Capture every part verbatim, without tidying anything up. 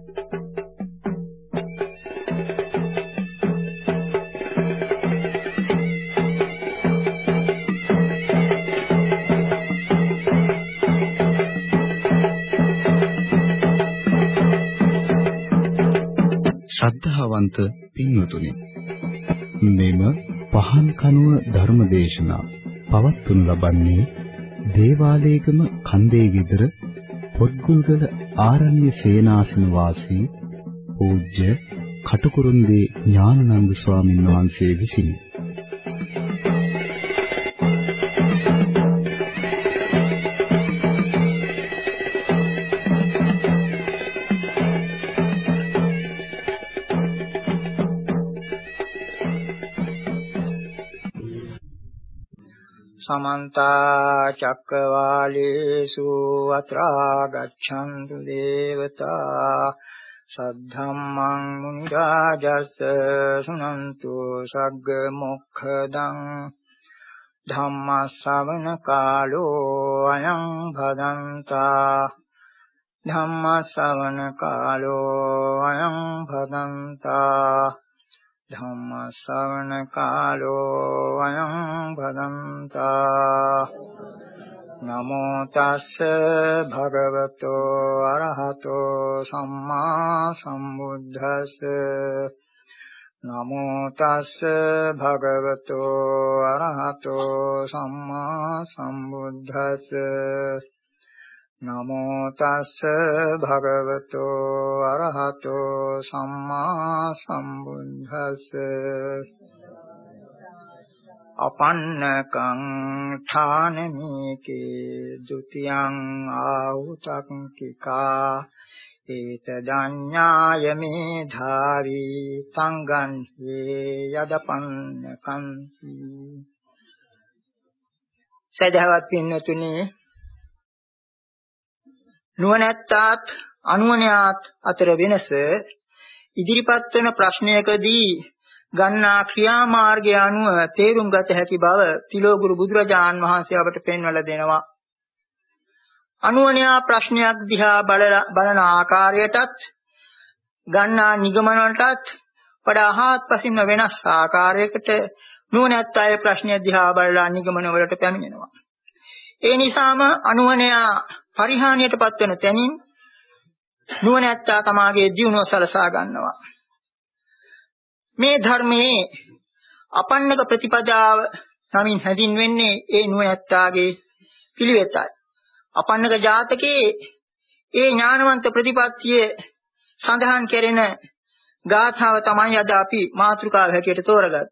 ශ්‍රද්ධාවන්ත පින්වතුනි, මෙම පහන් කනුව ධර්මදේශනා පවත්වනු ලබන්නේ දේවාලේගම කන්දේ විදර පොත්ගුල්ගල ආරණ්‍ය සේනාසන වාසී පූජ්‍ය කටුකුරුන්දී ඥානানন্দ ස්වාමීන් වහන්සේ විසිනි. समन्त चक्रवालेषु अत्रा गच्छन्तु देवता सद्धम्मं मुनिराजस्य शृण्वन्तु सग्ग मोक्षदं धम्मश्रवण कालो अयं भदन्ता धम्मश्रवण कालो अयं भदन्ता धम्म श्रवण कालो अयं भदन्ता नमो तस्स भगवतो अरहतो सम्मा सम्बुद्धस्स नमो तस्स भगवतो अरहतो सम्मा सम्बुद्धस्स नमो तस्स भगवतो अरहतो सम्मा सम्बुद्धस्स अपन्नकं ठानमीके द्वितीयं आहुतंकिका एतदन्याय मेधावी तंगन्हे यदपन्नकंति සදහවත් පින්නතුනි නුවණැත්තාත් අනුවණයාත් අතර වෙනස ඉදිරිපත් වන ප්‍රශ්නයකදී ගන්නා ක්‍රියාමාර්ගය අනුව තේරුම් ගත හැකි බව තිලෝගුරු බුදුරජාන් වහන්සේ අපට පෙන්වලා දෙනවා. අනුවණයා ප්‍රශ්නයක් දිහා බලන ආකාරයටත් ගන්නා නිගමනටත් වඩා හාත්පසින්ම වෙනස් ආකාරයකට නුවණැත්තාගේ ප්‍රශ්නය දිහා බලලා නිගමන වලට පැමිණෙනවා. ඒ නිසාම අනුවණයා පරිහානියට පත්වන තැනින් නුවණැත්තා තමාගේ ජීවනය සලසා ගන්නවා. මේ ධර්මයේ අපන්නක ප්‍රතිපදාව නමින් හැඳින්වෙන්නේ ඒ නුවණැත්තාගේ පිළිවෙතයි. අපන්නක ජාතකයේ ඒ ඥානවන්ත ප්‍රතිපත්තියේ සඳහන් කෙරෙන ගාථාව තමයි අද අපි මාතෘකාව හැටියට තෝරගත්තේ.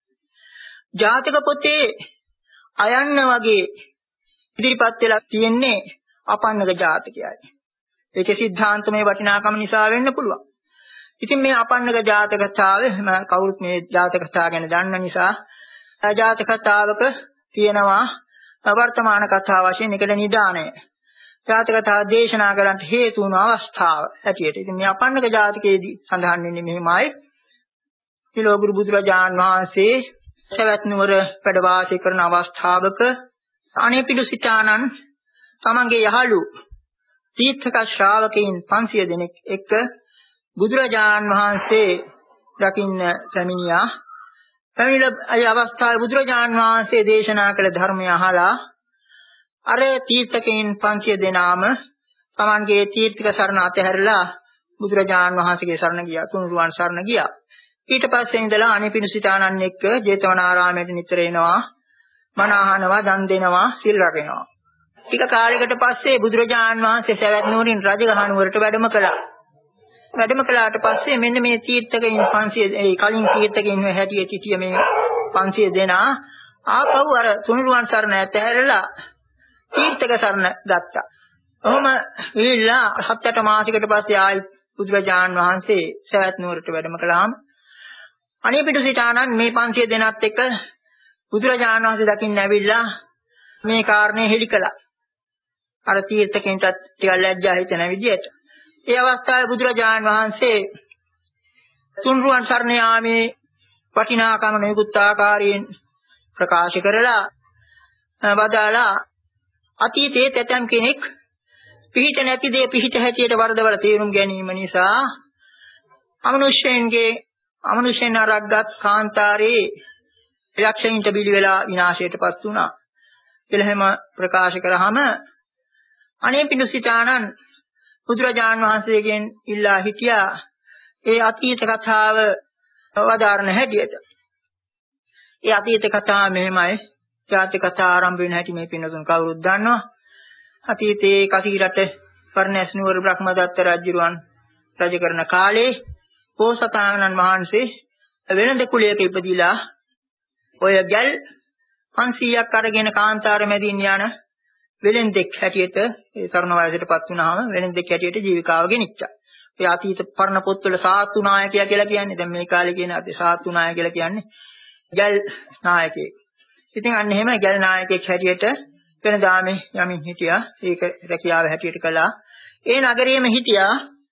ජාතක පොතේ අයන්න වගේ ඉදිරිපත් වෙලා තියෙන්නේ අපන්නක ජාතකයයි. ඒකේ සිද්ධාන්තමය වටිනාකම නිසා වෙන්න පුළුවන්. ඉතින් මේ අපන්නක ජාතක කතාවේ කවුරුත් මේ ජාතක කතාව ගැන දන්න නිසා ජාතක කතාවක තියෙනවා වර්තමාන කතාව වශයෙන් එකට නිදාණය. ජාතක කතාව දේශනා කරන්නට හේතු වුණු අවස්ථාව හැටියට. ඉතින් මේ අපන්නක ජාතකයේදී සඳහන් වෙන්නේ මෙහිමයි. තිලෝගුරු බුදුරජාන් වහන්සේ සවැත් නුවර වැඩ වාසය කරන අවස්ථාවක අනේපිඬු සිටානන් තමන්ගේ යහළු තීර්ථක ශ්‍රාවකයන් පන්සිය දෙනෙක් එක්ක බුදුරජාන් වහන්සේ දකින්න පැමිණියා. පැමිණිලා ඒ අවස්ථාවේ බුදුරජාන් වහන්සේ දේශනා කළ ධර්මය අහලා අර තීර්ථකයන් පන්සිය දෙනාම තමන්ගේ තීර්ථක සරණ අතහැරලා බුදුරජාන් වහන්සේගේ සරණ ගියා. තුනුරුවන් සරණ ගියා. ඊට පස්සේ ඉඳලා අනේපිඬු සිටානන් එක්ක ජේතවනාරාමයට නිතර එනවා. මන අහනවා, දන් දෙනවා, සිල් රැකෙනවා. ටික කාලයකට පස්සේ බුදුරජාන් වහන්සේ සවැත් නුවරින් රජගහ නුවරට වැඩම කළා. වැඩම කළාට පස්සේ මෙන්න මේ තීර්ථකයන් පන්සිය ඒ කලින් තීර්ථකයන් හැටියට සිටිය මේ පන්සිය දෙනා ආපහු අර තුනුරුවන් සරණ ඇතහැරලා තීර්ථක සරණ ගත්තා. ඔහොම ගිහිල්ලා හත් අට මාසයකට පස්සේ ආයි බුදුරජාන් වහන්සේ සවැත් නුවරට වැඩම කළාම අනේපිඬු සිටානන් මේ පන්සිය දෙනාත් එක්ක බුදුරජාණන් වහන්සේ දකින්න ඇවිල්ලා මේ කාරණේ හෙළි කළා. අර තීර්ථකෙන්ටත් ටිකක් ලැජ්ජා හිතෙන විදියට. ඒ අවස්ථාවේ බුදුරජාණන් වහන්සේ තුන්රුවන් සරණ යාමේ වටිනාකම නිකුත් ආකාරයෙන් ප්‍රකාශ කරලා වදාලා අතීතයේ තැතම් කෙනෙක් පිහිට නැති දේ පිහිට හැටියට වර්ධවල තේරුම් ගැනීම නිසා අමනුෂ්‍යයන්ගේ අමනුෂ්‍යයන් අරක්ගත් කාන්තාරේ යක්ෂයින්ට බිලි වෙලා විනාශයටපත් වුණා. කියලා හැම ප්‍රකාශ කරාම අනේ පිඬුසිතානන් බුදුරජාණන් වහන්සේගෙන් ඉල්ලා හිටියා ඒ අතීත කතාව වදාරන හැටියට. ඒ අතීත කතාව මෙහෙමයි. ජාතක කතා ආරම්භ වෙන හැටි මේ පින්නතුන් කවුරුත් දන්නවා. අතීතයේ කතිරට පර්ණස් නුවර බ්‍රහ්මදත්ත රජුරුවන් රජ කරන කාලේ බෝසතාණන් වහන්සේ වෙළඳ කුලයක ඉපදිලා ඔය ගල් පන්සීයක් අරගෙන කාන්තාර මැදින් යන වෙළෙන්දෙක් හැටියට ඒ තරුණ වයසටපත් වුණාම වෙළෙන්දෙක් හැටියට ජීවිකාව ගෙනිච්චා. ඒ අතීත පරණ පොත්වල සාතු නායකයා කියලා කියන්නේ. දැන් මේ කාලේ කියන අද සාතු නායක කියලා කියන්නේ ගල් නායකයෙක්. ඉතින් අන්න එහෙම ගල් නායකයෙක් හැටියට වෙනදාමේ යමින් හිටියා. ඒක රැකියාව හැටියට කළා. ඒ නගරයේම හිටියා.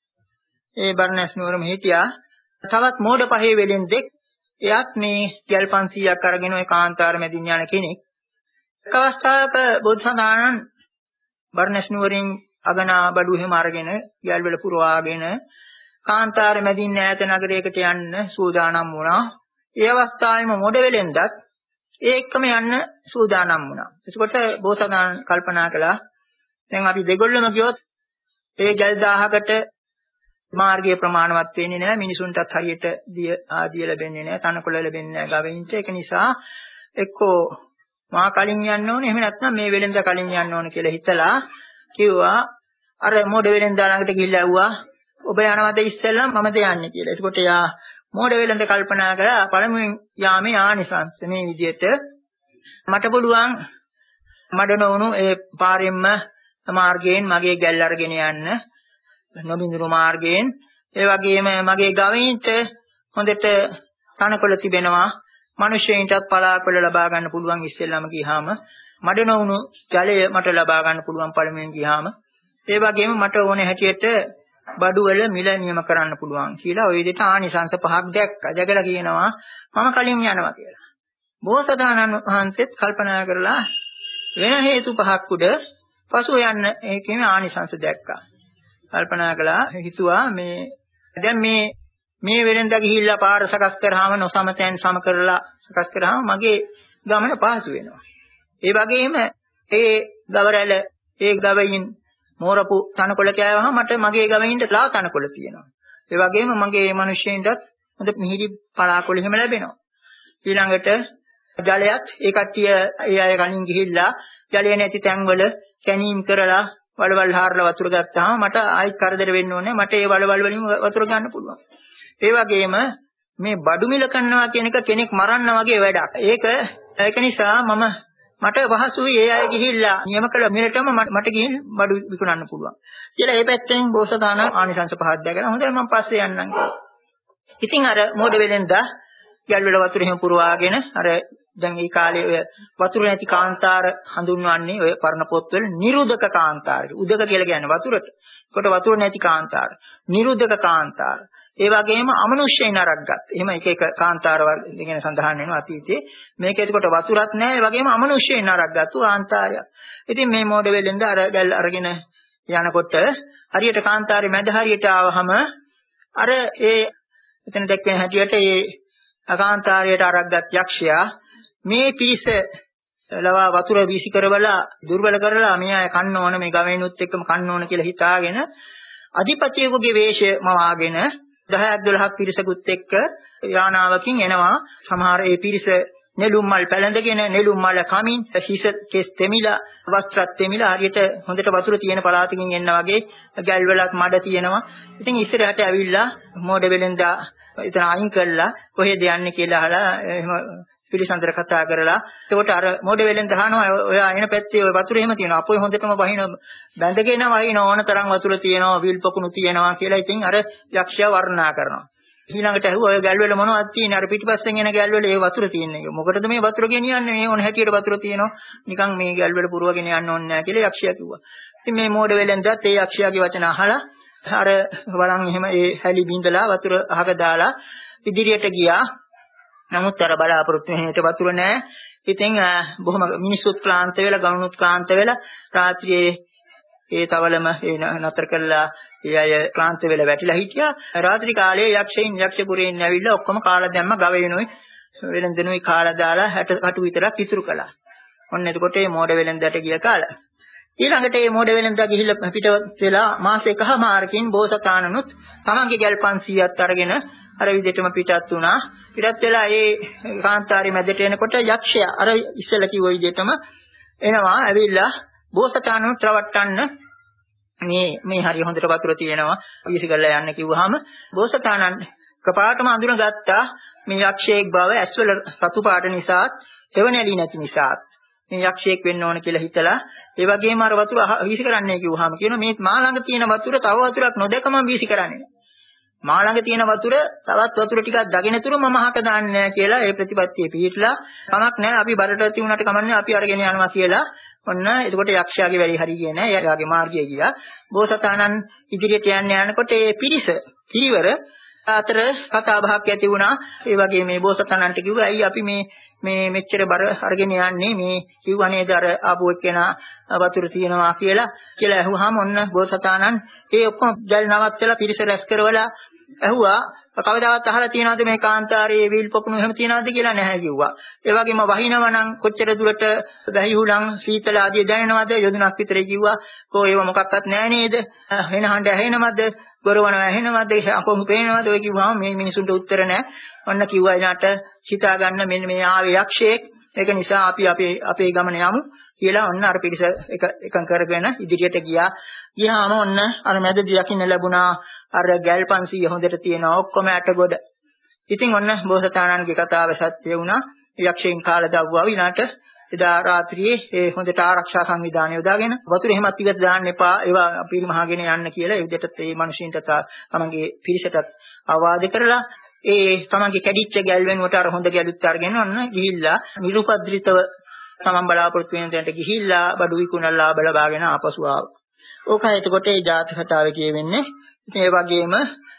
ඒ බර්ණස් නුවරම හිටියා. තවත් මෝඩ පහේ වෙළෙන්දෙක්. එයාත් මේ ගල් පන්සීයක් අරගෙන ওই කාන්තාර මැදින් යන කෙනෙක්. එක අවස්ථාවක බෝසතාණන් බර්ණස් නුවරින් අගනා බඩු එහෙම අරගෙන ගල් වල පුරවාගෙන කාන්තාර මැදින් ඈත නගරයකට යන්න සූදානම් වුණා. ඒ අවස්ථාවේම මොඩ වෙලෙන්දත් ඒ එක්කම යන්න සූදානම් වුණා. එතකොට බෝසතාණන් කල්පනා කළා දැන් අපි දෙගොල්ලම ගියොත් ඒ ගල් දහහකට මාර්ගය ප්‍රමාණවත් වෙන්නේ නැහැ. මිනිසුන්ටත් හරියට දිය ආදිය ලැබෙන්නේ නැහැ. තනකොළ ලැබෙන්නේ නැහැ ගවෙන්ට. ඒක නිසා එක්කෝ මා කලින් යන්න ඕනේ. එහෙම නැත්නම් මේ වෙලෙන්ද කලින් යන්න ඕනේ කියලා හිතලා කිව්වා අර මොඩ වෙලෙන්ද ළඟට ගිහිල්ලා ඇහුවා ඔබ යනවද ඉස්සෙල්ලා මමද යන්නේ කියලා. එතකොට යා මොඩ වෙලෙන්ද කල්පනා කරලා පළමුවෙන් යාමේ ආනිසංස මේ විදිහට මට පුළුවන් මඩ නොවුණු ඒ පාරෙන්ම මාර්ගයෙන් මගේ ගැල් අරගෙන යන්න නොබින්දුරු මාර්ගයෙන්. ඒ වගේම මගේ ගවයින්ට හොඳට තනකොළ තිබෙනවා. මිනිස්සුන්ටත් පලාකොළ ලබා ගන්න පුළුවන් ඉස්සෙල්ලාම ගියාම. මඩ නොවුණු ජලය මට ලබා ගන්න පුළුවන් පළමුවෙන් ගියාම. ඒ වගේම මට ඕනේ හැටියට බඩු වල මිල නියම කරන්න පුළුවන් කියලා ওই විදිහට ආනිසංස පහක් දැක්කා. දැකලා කියනවා මම කලින් යනවා කියලා. බෝසතාණන් වහන්සේත් කල්පනා කරලා වෙන හේතු පහක් උඩ පසුව යන්න ඒකේ ආනිසංස දැක්කා. කල්පනා කළා හිතුවා මේ දැන් මේ මේ වෙලෙන්දා ගිහිල්ලා පාර සකස් කරාම නොසමතෙන් සම කරලා සකස් කරාම මගේ ගමන පහසු වෙනවා. ඒ වගේම ඒ ගවරැල ඒ ගවයින් මෝරපු තනකොළ කෑවහම මට මගේ ගවයින්ට ලා තනකොළ තියෙනවා. ඒ වගේම මගේ මිනිස්සුන්ටත් හොඳ මිහිරි පලාකොළ එහෙම ලැබෙනවා. ඊළඟට ජලයත් ඒ කට්ටිය ඒ අය කලින් ගිහිල්ලා ජලය නැති තැන්වල කැණීම් කරලා වලවල් හාරලා වතුර ගත්තාම මට ආයිත් කරදර වෙන්න ඕනේ. මට ඒ වලවල් වලින් වතුර ගන්න පුළුවන්. ඒ වගේම මේ බඩු මිල කරනවා කියන එක කෙනෙක් මරන්න වගේ වැඩක්. ඒක ඒක නිසා මම මට පහසුයි ඒ අය ගිහිල්ලා නියම කළ මිලටම මට ගිහින් බඩු විකුණන්න පුළුවන්. කියලා ඒ පැත්තෙන් බෝසතාණන් ආනිසංස පහක් දැකලා හොඳයි මම පස්සේ යන්නම් කියලා. ඉතින් අර මොඩ වෙලෙන්දා ගල් වල වතුර එහෙම පුරවාගෙන අර දැන් මේ කාලේ ඔය වතුර නැති කාන්තාර හඳුන්වන්නේ ඔය පරණ පොත්වල නිරුදක කාන්තාර. උදක කියලා කියන්නේ වතුරට. ඒකට වතුර නැති කාන්තාර. නිරුදක කාන්තාර. ඒ වගේම අමනුෂ්‍යයින් අරක්ගත්. එහෙම එක එක කාන්තාර වර්ග ගැන සඳහන් වෙනවා අතීතේ. මේක එතකොට වතුරක් නැහැ. ඒ වගේම අමනුෂ්‍යයින් අරක්ගත්තු කාන්තාරයක්. ඉතින් මේ මොඩ වෙලෙන්ද අර ගල් අරගෙන යනකොට හරියට කාන්තාරේ මැද හරියට ආවහම අර ඒ එතන දැක්වෙන හැටියට ඒ කාන්තාරයට අරක්ගත් යක්ෂයා මේ පිරිස ලවා වතුර වීසි කරවලා දුර්වල කරලා මේ අය කන්න ඕන මේ ගවයිනුත් එක්කම කන්න ඕන කියලා හිතාගෙන අධිපතියෙකුගේ වේශය මවාගෙන දහයක් දොළහක් පිරිසකුත් එක්ක යානාවකින් එනවා. සමහර ඒ පිරිස නෙළුම් මල් පැලඳගෙන නෙළුම් මල කමින් හිස කෙස් තෙමිලා වස්ත්‍රත් තෙමිලා හරියට හොඳට වතුර තියෙන පළාතකින් එන්න වගේ ගැල් වලත් මඩ තියෙනවා. ඉතින් ඉස්සරහට ඇවිල්ලා මොඩ වෙලෙන්දා එතන අයින් කරලා කොහෙද යන්නේ කියලා අහලා එහෙම පිළිසඳර කතා කරලා එතකොට අර මොඩ වෙලෙන් දහනවා ඔයා එන පැත්තේ ඔය වතුර එහෙම තියෙනවා අපෝ හොඳටම වහින බැඳගෙන වහින ඕන තරම් වතුර තියෙනවා විල් පොකුණු තියෙනවා කියලා ඉතින් අර යක්ෂයා වර්ණනා කරනවා. ඊළඟට ඇහුවා ඔය ගැල් වල මොනවද තියෙන්නේ අර පිටිපස්සෙන් එන ගැල් වල ඒ වතුර තියෙන්නේ. මොකටද මේ වතුර ගෙනියන්නේ මේ ඕන හැටියට වතුර තියෙනවා නිකන් මේ ගැල් වල පුරවගෙන යන්න ඕනේ නැහැ කියලා යක්ෂයා කිව්වා. ඉතින් මේ මොඩ වෙලෙන්දත් ඒ යක්ෂයාගේ වචන අහලා අර බලන් එහෙම ඒ හැලි බින්දලා වතුර අහක දාලා ඉදිරියට ගියා. නමුත් අර බලාපොරොත්තු වෙන හැට වතුර නැහැ. ඉතින් බොහොම මිනිස්සුත් ක්ලාන්ත වෙලා ගණනුත් ක්ලාන්ත වෙලා රාත්‍රියේ ඒ තවලම නතර කළා ඒ අය ක්ලාන්ත වෙලා වැටිලා හිටියා. රාත්‍රී කාලයේ යක්ෂයින් යක්ෂපුරයෙන් ඇවිල්ලා ඔක්කොම කාලා දැම්ම ගවයිනුයි වෙලෙන්දනුයි කාලා දාලා හැට කටු විතරක් ඉතුරු කළා. ඔන්න එතකොට මේ මෝඩ වෙලෙන්දට ගිය කාලා. ඊළඟට මේ මෝඩ වෙලෙන්දා ගිහිල්ලා පිට වෙලා මාස එකමාරකින් බෝසතාණනුත් තමන්ගේ ගැල් පන්සීයක් අරගෙන අර විදිහටම පිටත් වුණා. පිටත් වෙලා ඒ කාන්තාරي මැදට එනකොට යක්ෂයා අර ඉස්සෙල්ලා කිව්ව විදිහටම එනවා. ඇවිල්ලා බෝසතාණනුත් රවට්ටන්න මේ මේ හරිය හොඳට වතුර තියෙනවා විසිකලා යන්න කිව්වහම බෝසතාණන් කපාටම අඳුනගත්තා මේ යක්ෂයෙක් බව ඇස්වල රතු පාට නිසාත් එවණැලි නැති නිසාත් මේ යක්ෂයෙක් වෙන්න ඕන කියලා හිතලා ඒ වගේම අර වතුර වීසි කරන්නයි කිව්වහම කියනවා මේ මා ළඟ තියෙන වතුර තව වතුරක් නොදැක මම වීසි කරන්නේ මා ළඟ තියෙන වතුර තවත් වතුර ටිකක් දගෙන තුරු මම අහක දාන්නේ කියලා ඒ ප්‍රතිපත්තියේ පිළිట్లా කමක් නැහැ අපි බරට ඇති වුණාට කමන්නේ අපි අරගෙන යනවා කියලා ඔන්න එතකොට යක්ෂයාගේ වැඩි හරිය ගියේ නැහැ එයාගේ මාර්ගය ගියා බෝසතාණන් ඉදිරියට යන්න යනකොට ඒ පිරිස පිරිවර අතර කතා බහක් ඇති වුණා ඒ වගේ මේ බෝසතාණන්ට කිව්වා ඇයි අපි මේ මේ මෙච්චර බර අරගෙන යන්නේ මේ කිව්වා නේද අර ආපු එක්කෙනා වතුර තියනවා කියලා කියලා ඇහුවාම ඔන්න බෝසතාණන් ඒ ඔක්කොම ජල් නවත්තලා පිරිස රැස් කරවලා ඇහුවා කවදාවත් අහලා තියනවද මේ කාන්තාරයේ වීල් පොකුණු එහෙම තියනවද කියලා නැහැ කිව්වා. ඒ වගේම වහිනවා නම් කොච්චර දුරට වැහිහුලං සීතල ආදී දැනෙනවද යොදුනක් විතර කිව්වා. කො ඒව මොකක්වත් නැහැ නේද? වෙන හඬ ඇහෙනවද? ගොරවන ඇහෙනවද? අපොමු පේනවද? ඔය කිව්වම මේ මිනිසුන්ට උත්තර නැහැ. ඔන්න කිව්වා එනාට හිතා ගන්න මෙන්න මේ ආවේ යක්ෂයෙක්. ඒක නිසා අපි අපේ අපේ ගමන යමු කියලා ඔන්න අර පිරිස එක එකම් කරගෙන ඉදිරියට ගියා. ගියාම ඔන්න අර මැදදී දකින්න ලැබුණා අර ගැල් පන්සීය හොඳට තියෙනවා ඔක්කොම ඇටගොඩ. ඉතින් ඔන්න බෝසතාණන්ගේ කතාව සත්‍ය වුණා. යක්ෂයන් කාලා දව්වා විනාට එදා රාත්‍රියේ ඒ හොඳට ආරක්ෂා සංවිධානය යොදාගෙන වතුර එහෙමත් ඉවත් දාන්න එපා ඒවා පිරිමහගෙන යන්න කියලා ඒ විදිහට ඒ මිනිසින්ට තමන්ගේ පිරිසටත් අවවාද කරලා ඒ තමන්ගේ කැඩිච්ච ගැල් වෙනුවට අර හොඳ ගැලුත් අරගෙන ඔන්න ගිහිල්ලා නිරුපද්‍රිතව තමන් බලාපොරොත්තු වෙන තැනට ගිහිල්ලා බඩු විකුණලා බලබාගෙන ආපසු ආවා. ඕකයි එතකොට ඒ ජාතක කතාවේ කියවෙන්නේ. ඉතින් ඒ වගේම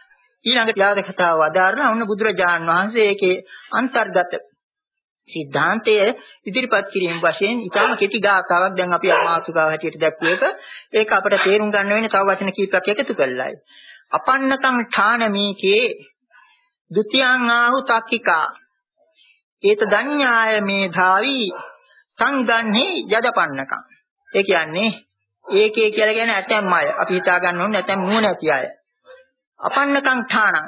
ඊළඟ ජාතක කතාව අදාරලා ඔන්න බුදුරජාණන් වහන්සේ ඒකේ අන්තර්ගත සිද්ධාන්තය ඉදිරිපත් කිරීම වශයෙන් ඊටම කෙටි ගාථාවක් දැන් අපි අමාතුකාව හැටියට දැක්වුව එක ඒක අපිට තේරුම් ගන්න වෙන්නේ තව වචන කීපයක් එකතු කළායි. අපන්නකම් ඨානමීකේ ဒ ුතියං ආහු තක්කිකා ඒත දඤ්ඤාය මේධාවි සංගන්නේ යදපන්නකම්. ඒ කියන්නේ ඒකේ කියලා කියන ඇතැම් අය අපි හිතා ගන්න ඕනේ නැතැම් නුවණැති අය. අපන්නකම් ඨානං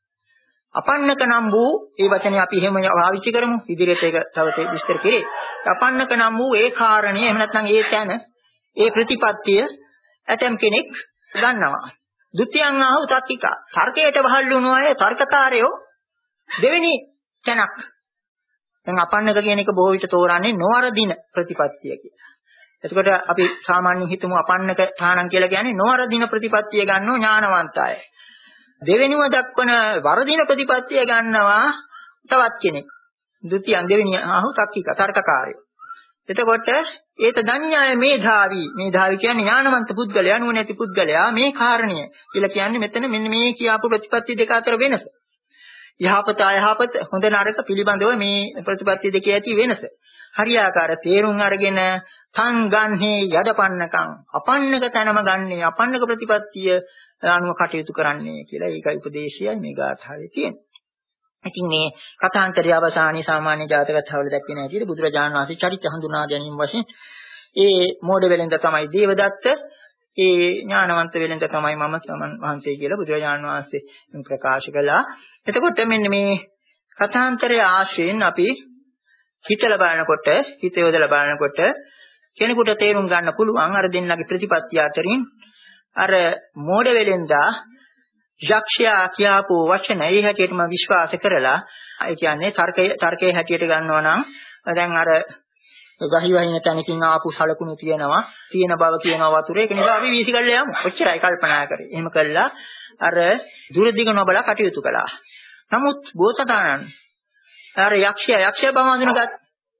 අපන්නක නම් වූ ඒ වචනේ අපි එහෙම පාවිච්චි කරමු ඉදිරියට ඒක තව විස්තර කෙරේ. අපන්නක නම් වූ ඒ කාරණේ එහෙම නැත්නම් ඒ තැන ඒ ප්‍රතිපත්තිය ඇතැම් කෙනෙක් ගන්නවා. ဒ ුතියං ආහු තක්කිකා තර්කයට වහල් වුණු අය තර්කකාරයෝ දෙවෙනි තැනක්. දැන් අපන්නක කියන එක බොහෝ විට තෝරන්නේ නොවරදින ප්‍රතිපත්තිය කියලා. එතකොට අපි සාමාන්‍යයෙන් හිතමු අපන්නක ඨානං කියලා කියන්නේ නොවරදින ප්‍රතිපත්තිය ගන්නෝ ඥානවන්ත අය. දෙවෙනිව දක්වන වරදින ප්‍රතිපත්තිය ගන්නවා තවත් කෙනෙක්. ဒ ුතියං දෙවෙනි ආහු තක්කික තර්කකාරයෝ. එතකොට ඒත දඤ්ඤාය මේධාවි මේධාවි කියන්නේ ඥානවන්ත පුද්ගලයා නුවණැති පුද්ගලයා මේ කාරණය කියලා කියන්නේ මෙතන මෙන්න මේ කියපු ප්‍රතිපත්ති දෙක අතර වෙනස. යහපත අයහපත හොඳ නරක පිළිබඳව මේ ප්‍රතිපත්ති දෙකේ ඇති වෙනස. හරියාකාර තේරුම් අරගෙන සංගන්නේ යදපන්නකම් අපන්නක තැනම ගන්නේ අපන්නක ප්‍රතිපත්තිය අනුව කටයුතු කරන්නේ කියලා ඒකයි උපදේශයයි මේ ගාථාවේ තියෙන්නේ. ඉතින් මේ කථාන්තරය අවසානයේ සාමාන්‍ය ජාතක කතාවල දැක්වෙන හැටියට බුදුරජාණන් වහන්සේ චරිත හඳුනා ගැනීම වශයෙන් ඒ මෝඩ වෙලෙන්ද තමයි දේවදත්ත ඒ ඥානවන්ත වෙලෙන්ද තමයි මම සමන් වහන්සේ කියලා බුදුරජාණන් වහන්සේ ප්‍රකාශ කළා. එතකොට මෙන්න මේ කථාන්තරයේ ආශ්‍රයෙන් අපි හිතලා බලනකොට හිත යොදලා බලනකොට කෙනෙකුට තේරුම් ගන්න පුළුවන් අර දෙන්නගේ ප්‍රතිපත්තිය අතරින් අර මෝඩ වෙලෙන්දා යක්ෂයා කියපු වචන ඒ හැටියටම විශ්වාස කරලා ඒ කියන්නේ තර්කයේ තර්කයේ හැටියට ගන්නවා නම් දැන් අර ගහි වහින තැනකින් ආපු සලකුණු තියෙනවා තියෙන බව කියනවා වතුරේ ඒක නිසා අපි වීසි කරලා යමු. ඔච්චරයි කල්පනා කරේ. එහෙම කළා අර දුරදිග නොබලා කටයුතු කළා. නමුත් බෝසතාණන් අර යක්ෂයා යක්ෂයා බව හඳුනගත්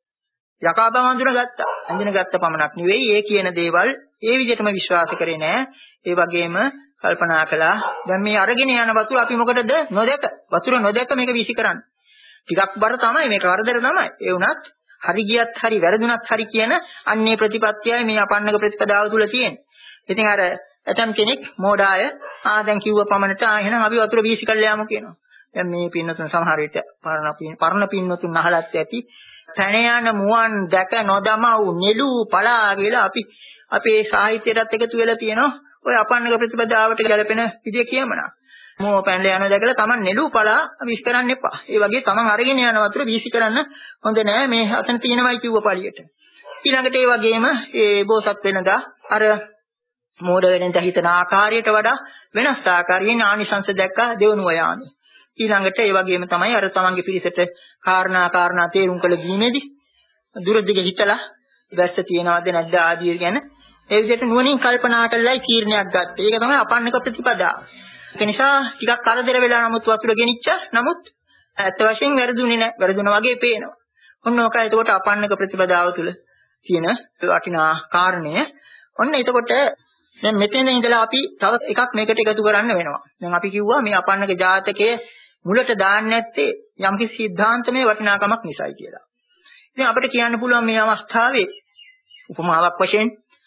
යකා බව හඳුනගත්තා. හඳුනගත්ත පමණක් නෙවෙයි ඒ කියන දේවල් ඒ විදිහටම විශ්වාස කරේ නෑ. ඒ වගේම කල්පනා කළා දැන් මේ අරගෙන යන වතුර අපි මොකටද නොදැක වතුර නොදැක මේක වීසි කරන්නේ. ටිකක් බර තමයි මේක වරදර තමයි. ඒ වුණත් හරි ගියත් හරි වැරදුනත් හරි කියන අන්නේ ප්‍රතිපත්තියයි මේ අපන්නක ප්‍රතිපදාව තුල තියෙන්නේ. ඉතින් අර ඇතම් කෙනෙක් මෝඩාය ආ දැන් කිව්ව පමණට ආ එහෙනම් අපි වතුර වීසි කරලා යමු කියනවා. දැන් මේ පින්නතුන් සමහර විට පරණ පින් පරණ පින්නතුන් අහලත් ඇති පැන යන මුවන් දැක නොදමව් නෙළු පලා කියලා අපි අපේ සාහිත්‍යයටත් එකතු වෙලා තියෙනවා. ඔය අපන්නක ප්‍රතිපදාවට ගැලපෙන විදිය කියමනා. මෝ පැනලා යනවා දැකලා Taman නෙළු පලා විශ් කරන්න එපා. ඒ වගේ Taman අරගෙන යන වතුර වීසි කරන්න හොඳ නෑ. මේ අතන තියෙනවයි කිව්ව පළියට. ඊළඟට ඒ වගේම ඒ බෝසත් වෙනදා අර මෝඩ වෙනෙන් හිතන ආකාරයට වඩා වෙනස් ආකාරයෙන් ආනිසංස දැක්කා දෙවනුව යාමේ. ඊළඟට ඒ වගේම තමයි අර තමන්ගේ පිරිසට කාරණා කාරණා තේරුම් කළ දීමේදී දුරදිග හිතලා වැස්ස තියනවද නැද්ද ආදී ගැන ඒ විදිහට නුවණින් කල්පනා කරලායි තීරණයක් ගත්තේ. ඒක තමයි අපන්නක ප්‍රතිපදාව. ඒ නිසා ටිකක් කරදර වෙලා නමුත් වතුර ගෙනිච්ච නමුත් ඇත්ත වශයෙන් වැරදුනේ නැහැ. වැරදුනා වගේ පේනවා. ඔන්න ඕකයි එතකොට අපන්නක ප්‍රතිපදාව තුළ තියෙන වටිනා කාරණය. ඔන්න එතකොට දැන් මෙතන ඉඳලා අපි තව එකක් මේකට එකතු කරන්න වෙනවා. දැන් අපි කිව්වා මේ අපන්නක ජාතකයේ මුලට දාන්නේ නැත්තේ යම්කිසි සිද්ධාන්තමය වටිනාකමක් නිසායි කියලා. ඉතින් අපිට කියන්න පුළුවන් මේ අවස්ථාවේ උපමාවක් වශයෙන්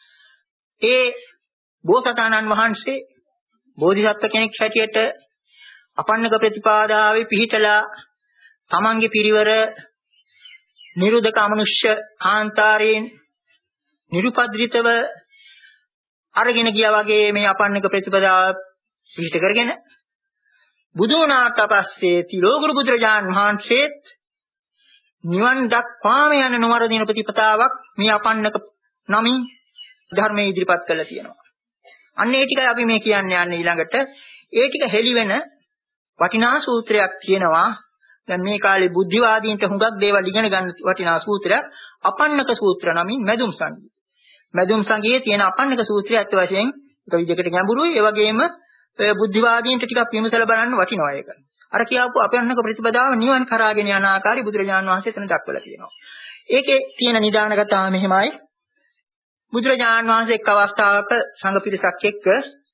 ඒ බෝසතාණන් වහන්සේ බෝධිසත්ව කෙනෙක් හැටියට අපන්නක ප්‍රතිපාදාවේ පිහිටලා තමන්ගේ පිරිවර නිරුදක අමනුෂ්‍ය කාන්තාරයෙන් නිරුපද්‍රිතව අරගෙන ගියා වගේ මේ අපන්නක ප්‍රතිපදාව පිහිට කරගෙන බුදු වුණාට පස්සේ තිලෝගුරු බුදුරජාන් වහන්සේත් නිවන් දක්වාම යන නොවරදින ප්‍රතිපදාවක් මේ අපන්නක නමින් ධර්මයේ ඉදිරිපත් කළා තියෙනවා. අන්න ඒ ටිකයි අපි මේ කියන්නේ යන්නේ ඊළඟට. ඒ ටික හෙළිවෙන වටිනා සූත්‍රයක් තියෙනවා. දැන් මේ කාලේ බුද්ධිවාදීන්ට හුඟක් දේවල් ඉගෙන ගන්න වටිනා සූත්‍රයක් අපන්නක සූත්‍ර නමින් මැදුම් සංගී. මැදුම් සංගීයේ තියෙන අපන්නක සූත්‍රය අත් වශයෙන් එක විදිහකට ගැඹුරුයි. ඒ වගේම බුද්ධිවාදීන්ට ටිකක් විමසලා බලන්න වටිනවා ඒක. අර කියවපු අපන්නක ප්‍රතිපදාව නිවන් කරාගෙන යන ආකාරي බුදුරජාණන් වහන්සේ එතන දක්වලා තියෙනවා. ඒකේ තියෙන නිදාන කතාව මෙහෙමයි. බුදුරජාණන් වහන්සේ එක් අවස්ථාවක සංඝ පිරිසක් එක්ක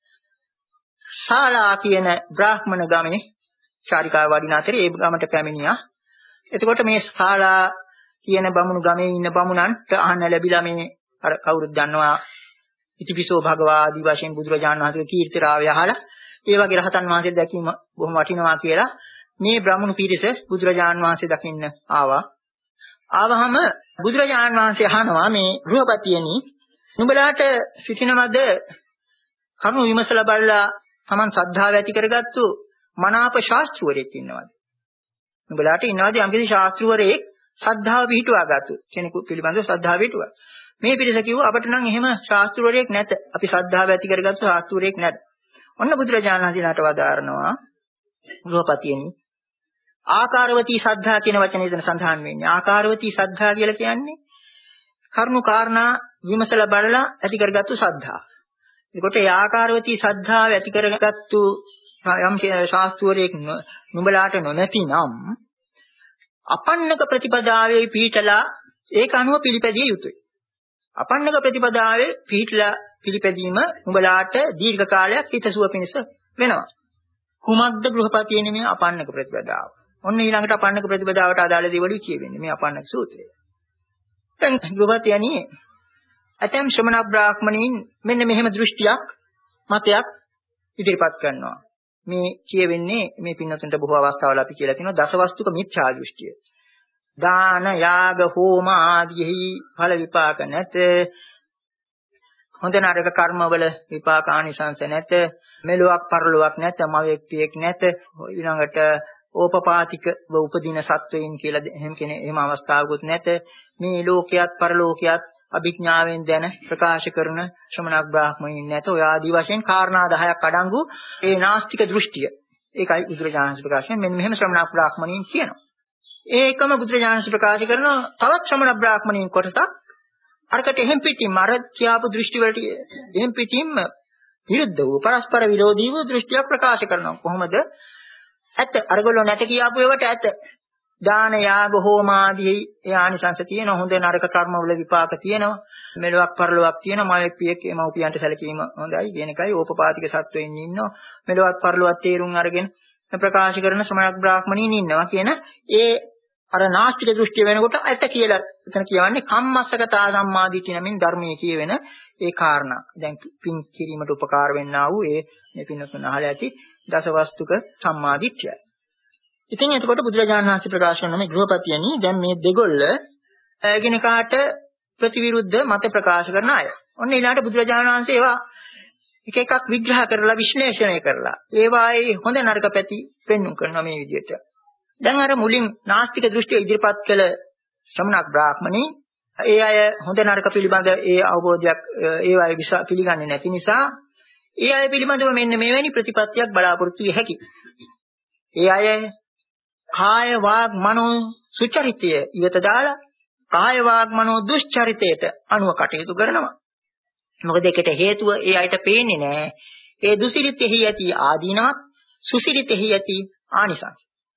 ශාලා කියන බ්‍රාහ්මණ ගමේ චාරිකාව වඩින අතරේ ඒ ගමට පැමිණියා. එතකොට මේ ශාලා කියන බමුණු ගමේ ඉන්න බමුණන්ට අහන්න ලැබිලා මේ අර කවුරුත් දන්නවා ඉතිපිසෝ භගවා ආදී වශයෙන් බුදුරජාණන් වහන්සේගේ කීර්තිරාවය අහලා ඒ වගේ රහතන් වහන්සේ දැකීම බොහොම වටිනවා කියලා මේ බ්‍රාහ්මණ පිරිස බුදුරජාණන් වහන්සේ දකින්න ආවා. ආවහම බුදුරජාණන් වහන්සේ අහනවා මේ ගෘහපතියනි නුඹලාට සිටිනවද කරුණු විමසලා බලලා Taman ශ්‍රද්ධාව ඇති කරගත්තු මනාප ශාස්ත්‍රවරයෙක් ඉන්නවද? නුඹලාට ඉන්නවද යම්කිසි ශාස්ත්‍රවරයෙක් ශ්‍රද්ධාව පිහිටුවා ගත්තු කෙනෙකු පිළිබඳව ශ්‍රද්ධාව පිහිටුවා. මේ පිරිස කිව්වා අපිට නම් එහෙම ශාස්ත්‍රවරයෙක් නැත. අපි ශ්‍රද්ධාව ඇති කරගත්තු ශාස්ත්‍රවරයෙක් නැත. ඔන්න බුදුරජාණන් වහන්සේලාට වදාරනවා ගෘහපතියනි ආකාරවතී ශ්‍රද්ධා කියන වචනේ එතන සඳහන් වෙන්නේ. ආකාරවතී ශ්‍රද්ධා කියලා කියන්නේ කරුණු කාරණා විමසලා බලලා ඇති කරගත්තු ශ්‍රද්ධා. ඒකට ඒ ආකාරවතී ශ්‍රද්ධාව ඇති කරගත්තු යම් ශාස්ත්‍රවරයෙක් නුඹලාට නොනැතිනම් අපන්නක ප්‍රතිපදාවේ පිහිටලා ඒක අනුව පිළිපැදිය යුතුයි. අපන්නක ප්‍රතිපදාවේ පිහිටලා පිළිපැදීම නුඹලාට දීර්ඝ කාලයක් හිතසුව පිණිස වෙනවා. කුමක්ද ගෘහපතියනේ මේ අපන්නක ප්‍රතිපදාව? ඔන්න ඊළඟට අපන්නක ප්‍රතිපදාවට අදාළ දේවල් කියවෙන්නේ මේ අපන්නක සූත්‍රය. දැන් ගෘහපතියනේ ඇතම් ශ්‍රමණ බ්‍රාහ්මණයින් මෙන්න මෙහෙම දෘෂ්ටියක් මතයක් ඉදිරිපත් කරනවා. මේ කියවෙන්නේ මේ පින්නතුන්ට බොහෝ අවස්ථාවල අපි කියලා තියෙනවා දසවස්තුක මිත්‍යා දෘෂ්ටිය. දාන යාග හෝම ආදීෙහි ඵල විපාක නැත. හොඳ නරක කර්මවල විපාක ආනිසංස නැත. මෙලොවක් පරලොවක් නැත. මවෙක්තියෙක් නැත. ඊළඟට ඕපපාතික උපදින සත්වයින් කියලා එහෙම කෙනෙක් එහෙම අවස්ථාවකුත් නැත. මේ ලෝකයක් පරලෝකයක් අභිඥාවෙන් දැන ප්‍රකාශ කරන ශ්‍රමණ බ්‍රාහ්මණයින් නැත. ඔය ආදී වශයෙන් කාරණා දහයක් අඩංගු ඒ නාස්තික දෘෂ්ටිය. ඒකයි බුදුරජාණන් වහන්සේ ප්‍රකාශ කරන්නේ මෙන්න මෙහෙම ශ්‍රමණ බ්‍රාහ්මණයින් කියනවා. ඒකම බුදුරජාණන් වහන්සේ ප්‍රකාශ කරන තවත් ශ්‍රමණ බ්‍රාහ්මණයින් කොටසක් අරකට එහෙම් පිටින්ම අර කියාපු දෘෂ්ටි වලට එහෙම් පිටින්ම විරුද්ධ වූ පරස්පර විරෝධී වූ දෘෂ්ටියක් ප්‍රකාශ කරනවා. කොහොමද? ඇත්ත අරගොල්ලෝ නැට කියාපු ඒවට ඇත්ත. දාන යාග හෝම ආදී ඒ ආනිසංස තියෙන හොඳ නරක කර්ම වල විපාක තියෙනවා. මෙලොවක් පරලොවක් තියෙනවා. මවෙක් පියෙක් එමව්පියන්ට සැලකීම හොඳයි කියන එකයි ඕපපාතික සත්වයින් ඉන්නවා. මෙලොවක් පරලොවක් තේරුම් අරගෙන ප්‍රකාශ කරන ශ්‍රමණ බ්‍රාහ්මණීන් ඉන්නවා කියන ඒ අර නාස්තික දෘෂ්ටිය වෙනකොට ඇත කියලා එතන කියන්නේ කම්මස්සගතා සම්මාදිට්ඨිය නමින් ධර්මයේ කියවෙන ඒ කාරණා. දැන් පින් කිරීමට උපකාර වෙන්නා වූ ඒ මේ පින්නතුන් අහලා ඇති දසවස්තුක සම්මාදිට්ඨියයි. ඉතින් එතකොට බුදුරජාණන් වහන්සේ ප්‍රකාශ කරන මේ ගෘහපතියනි දැන් මේ දෙගොල්ල එකිනෙකාට ප්‍රතිවිරුද්ධ මත ප්‍රකාශ කරන අය. ඔන්න ඊළඟට බුදුරජාණන් වහන්සේ ඒවා එක එකක් විග්‍රහ කරලා විශ්ලේෂණය කරලා ඒවායේ හොඳ නරක පැති පෙන්වු කරනවා මේ විදිහට. දැන් අර මුලින් නාස්තික දෘෂ්ටිය ඉදිරිපත් කළ ශ්‍රමණක් බ්‍රාහ්මණී ඒ අය හොඳ නරක පිළිබඳ ඒ අවබෝධයක් ඒ අය විශ්වාස පිළිගන්නේ නැති නිසා ඒ අය පිළිබඳව මෙන්න මෙවැනි ප්‍රතිපත්තියක් බලාපොරොත්තු වෙ හැකියි. ඒ අය කාය වාග් මනෝ සුචරිතය ඉවත දාලා කාය වාග් මනෝ දුෂ්චරිතයට අනුව කටයුතු කරනවා. මොකද ඒකට හේතුව ඒ අයට පේන්නේ නැහැ. ඒ දුසිරිතෙහි ඇති ආදීනවත් සුසිරිතෙහි ඇති ආනිසංස.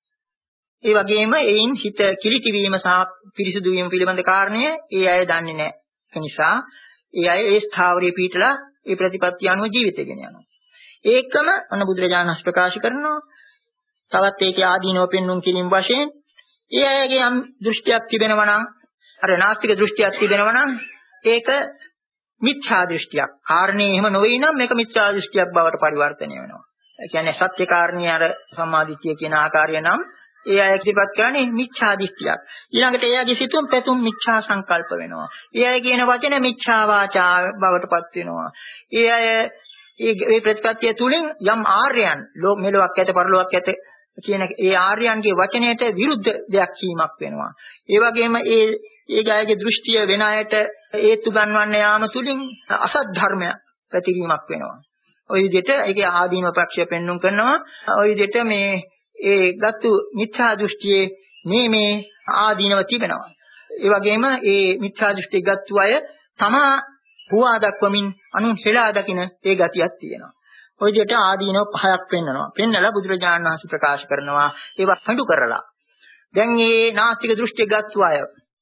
ඒ වගේම එයින් හිත කිලිටි වීම සහ පිරිසුදු වීම පිළිබඳ කාරණය ඒ අය දන්නේ නැහැ. ඒ නිසා ඒ අය ඒ ස්ථාවරයේ පිටලා ඒ ප්‍රතිපත්තිය අනුව ජීවිතය ගෙන යනවා. ඒකම අන බුදුරජාණන් වහන්සේ ප්‍රකාශ කරනවා. තවත් ඒකේ ආදීනව පෙන්වුම් කිරීම වශයෙන් ඒ අයගේ යම් දෘෂ්ටියක් තිබෙනවා නම් අර නාස්තික දෘෂ්ටියක් තිබෙනවා නම් ඒක මිත්‍යා දෘෂ්ටියක්. කාරණේ එහෙම නොවේ නම් මේක මිත්‍යා දෘෂ්ටියක් බවට පරිවර්තනය වෙනවා. ඒ කියන්නේ සත්‍ය කාරණේ අර සම්මාදිට්ඨිය කියන ආකාරය නම් ඒ අය ඉදිරිපත් කරන්නේ මිච්ඡා දිට්ඨියක්. ඊළඟට ඒ අයගේ සිතුම් පැතුම් මිච්ඡා සංකල්ප වෙනවා. ඒ අය කියන වචන මිච්ඡා වාචා බවටපත් වෙනවා. ඒ අය මේ ප්‍රතිපත්තිය තුලින් යම් ආර්යයන් ලෝක මෙලොවක් ඇත පරලොවක් ඇත කියන ඒ ආර්යයන්ගේ වචනයට විරුද්ධ දෙයක් කීමක් වෙනවා. ඒ වගේම ඒ ඒ අයගේ දෘෂ්ටිය වෙන අයට හේතු ගන්නවන්න යාම තුලින් අසත් ධර්මය ප්‍රතිවීමක් වෙනවා. ওই විදිහට ඒකේ ආදීන පක්ෂය පෙන්වුම් කරනවා. ওই විදිහට මේ ඒ ගත්තු මිත්‍යා දෘෂ්ටියේ මේ මේ ආදීනව තිබෙනවා. ඒ වගේම ඒ මිත්‍යා දෘෂ්ටි ගත්තු අය තමා හුවා දක්වමින් අනුන් හෙලා දකින ඒ ගතියක් තියෙනවා. ওই විදිහට ආදීනව පහක් පෙන්වනවා. පෙන්නලා බුදුරජාණන් වහන්සේ ප්‍රකාශ කරනවා ඒවා හඳු කරලා. දැන් මේ නාස්තික දෘෂ්ටි ගත්තු අය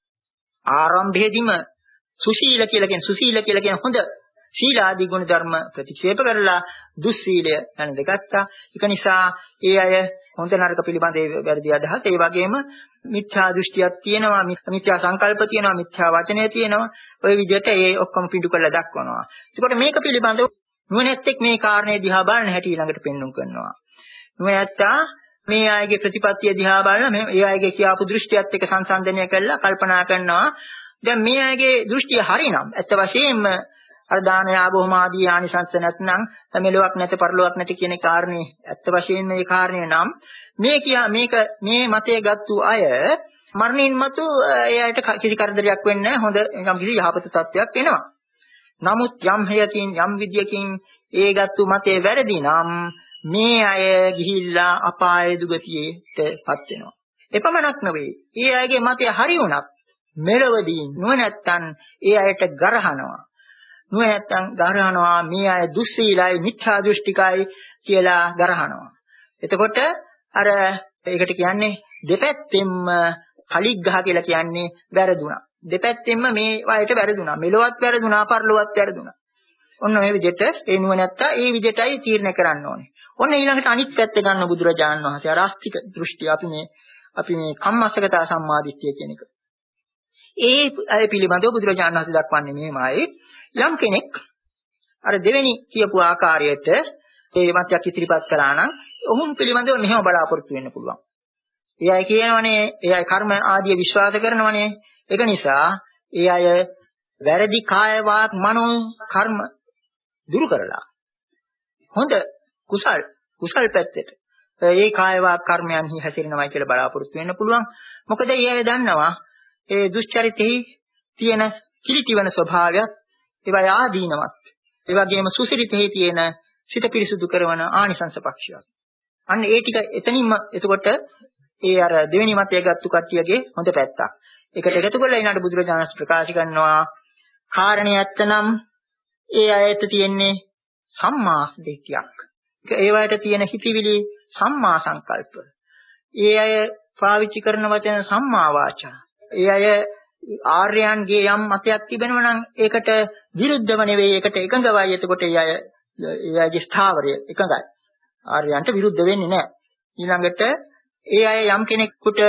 ආරම්භයේදීම සුශීල කියලා කියන සුශීල කියලා කියන හොඳ සීලාදී ගුණ ධර්ම ප්‍රතික්ෂේප කරලා දුස්සීලය යන දෙකත්තා. ඒක නිසා ඒ අය හොඳ නරක පිළිබඳ වැරදි අදහස් ඒ වගේම මිත්‍යා දෘෂ්ටියක් තියෙනවා, මිත්‍යා සංකල්ප තියෙනවා, මිත්‍යා වචනය තියෙනවා. ওই විදිහට ඒ ඔක්කොම පිටු කරලා දක්වනවා. ඒකට මේක පිළිබඳව නුවණැත්තෙක් මේ කාරණේ දිහා බලන හැටි ළඟට පෙන්වුම් කරනවා. නුවණැත්තා මේ අයගේ ප්‍රතිපත්තිය දිහා බලන මේ ඒ අයගේ කියාපු දෘෂ්ටියත් එක්ක සංසන්දනය කරලා කල්පනා කරනවා. දැන් මේ අයගේ දෘෂ්ටිය හරිනම් ඇත්ත වශයෙන්ම අර දානය ආභෝම ආදී ආනිසංස නැත්නම් මෙලොවක් නැත පරලොවක් නැති කියන කාරණේ ඇත්ත වශයෙන්ම මේ කාරණේ නම් මේ කියා මේක මේ මතය ගත්තු අය මරණින් මතු ඒ අයට කිසි කරදරයක් වෙන්නේ නැහැ. හොඳ නිකම් කිසි යහපත තත්ත්වයක් එනවා. නමුත් යම් හේයකින් යම් විද්‍යකින් ඒ ගත්තු මතේ වැරදි නම් මේ අය ගිහිල්ලා අපාය දුගතියටපත් වෙනවා. එපමණක් නෙවෙයි. ඒ අයගේ මතය හරි වුණත් මෙලොවදී නුවණැත්තන් ඒ අයට ගරහනවා. නුවණැත්තන් ගරහනවා මේ අය දුස්සීලයි මිත්‍යා දෘෂ්ටිකයි කියලා ගරහනවා. එතකොට අර ඒකට කියන්නේ දෙපැත්තෙන්ම කලිග්ගහ කියලා කියන්නේ වැරදුනා. දෙපැත්තෙන්ම මේ වයයට වැරදුනා. මෙලොවත් වැරදුනා, පරලොවත් වැරදුනා. ඔන්න ඔය විදිහට ඒ නුවණැත්තා ඒ විදිහටයි තීරණය කරන්න ඕනේ. ඔන්න ඊළඟට අනිත් පැත්ත ගන්න බුදුරජාණන් වහන්සේ ආස්තික දෘෂ්ටිය අපි මේ අපි මේ කම්මස්සගතා සම්මාදිට්ඨිය කියන එක. ඒ අය පිළිබඳව බුදුරජාණන් වහන්සේ දක්වන්නේ මෙහෙමයි. යම් කෙනෙක් අර දෙවෙනි කියපු ආකාරයට ඒ මතයක් ඉදිරිපත් කළා නම් ඔහුන් පිළිබඳව මෙහෙම බලාපොරොත්තු වෙන්න පුළුවන්. ඒ අය කියනවනේ ඒ අය කර්ම ආදී විශ්වාස කරනවනේ. ඒක නිසා ඒ අය වැරදි කාය වාක් මනෝ කර්ම දුරු කරලා හොඳ කුසල් කුසල් පැත්තට ඒ කාය වාක් කර්මයන්හි හැසිරෙනවයි කියලා බලාපොරොත්තු වෙන්න පුළුවන්. මොකද ඒ අය දන්නවා ඒ දුෂ්චරිතෙහි තියෙන කිලිටිවන ස්වභාවයත් ඒවයි ආදීනවත්. ඒ වගේම සුසිරිතෙහි තියෙන සිත පිරිසුදු කරන ආනිසංස පක්ෂයක්. අන්න ඒ ටික එතනින්ම එතකොට ඒ අර දෙවෙනි මතය ගත්තු කට්ටියගේ හොඳ පැත්තක්. ඒකට එකතු කරලා ඊළඟට බුදුරජාණන් ප්‍රකාශ කරනවා කාරණේ ඇත්තනම් ඒ අයට තියෙන්නේ සම්මා දිට්ඨියක්. ඒ වලට තියෙන හිතිවිලි සම්මා සංකල්ප. ඒ අය පාවිච්චි කරන වචන සම්මා වාචා. ඒ අය ආර්යයන්ගේ යම් මතයක් තිබෙනවා නම් ඒකට විරුද්ධව නෙවෙයි ඒකට එකඟවයි. එතකොට ඒ අය ඒ අයගේ ස්ථාවරය එකඟයි. ආර්යයන්ට විරුද්ධ වෙන්නේ නැහැ. ඊළඟට ඒ අය යම් කෙනෙකුට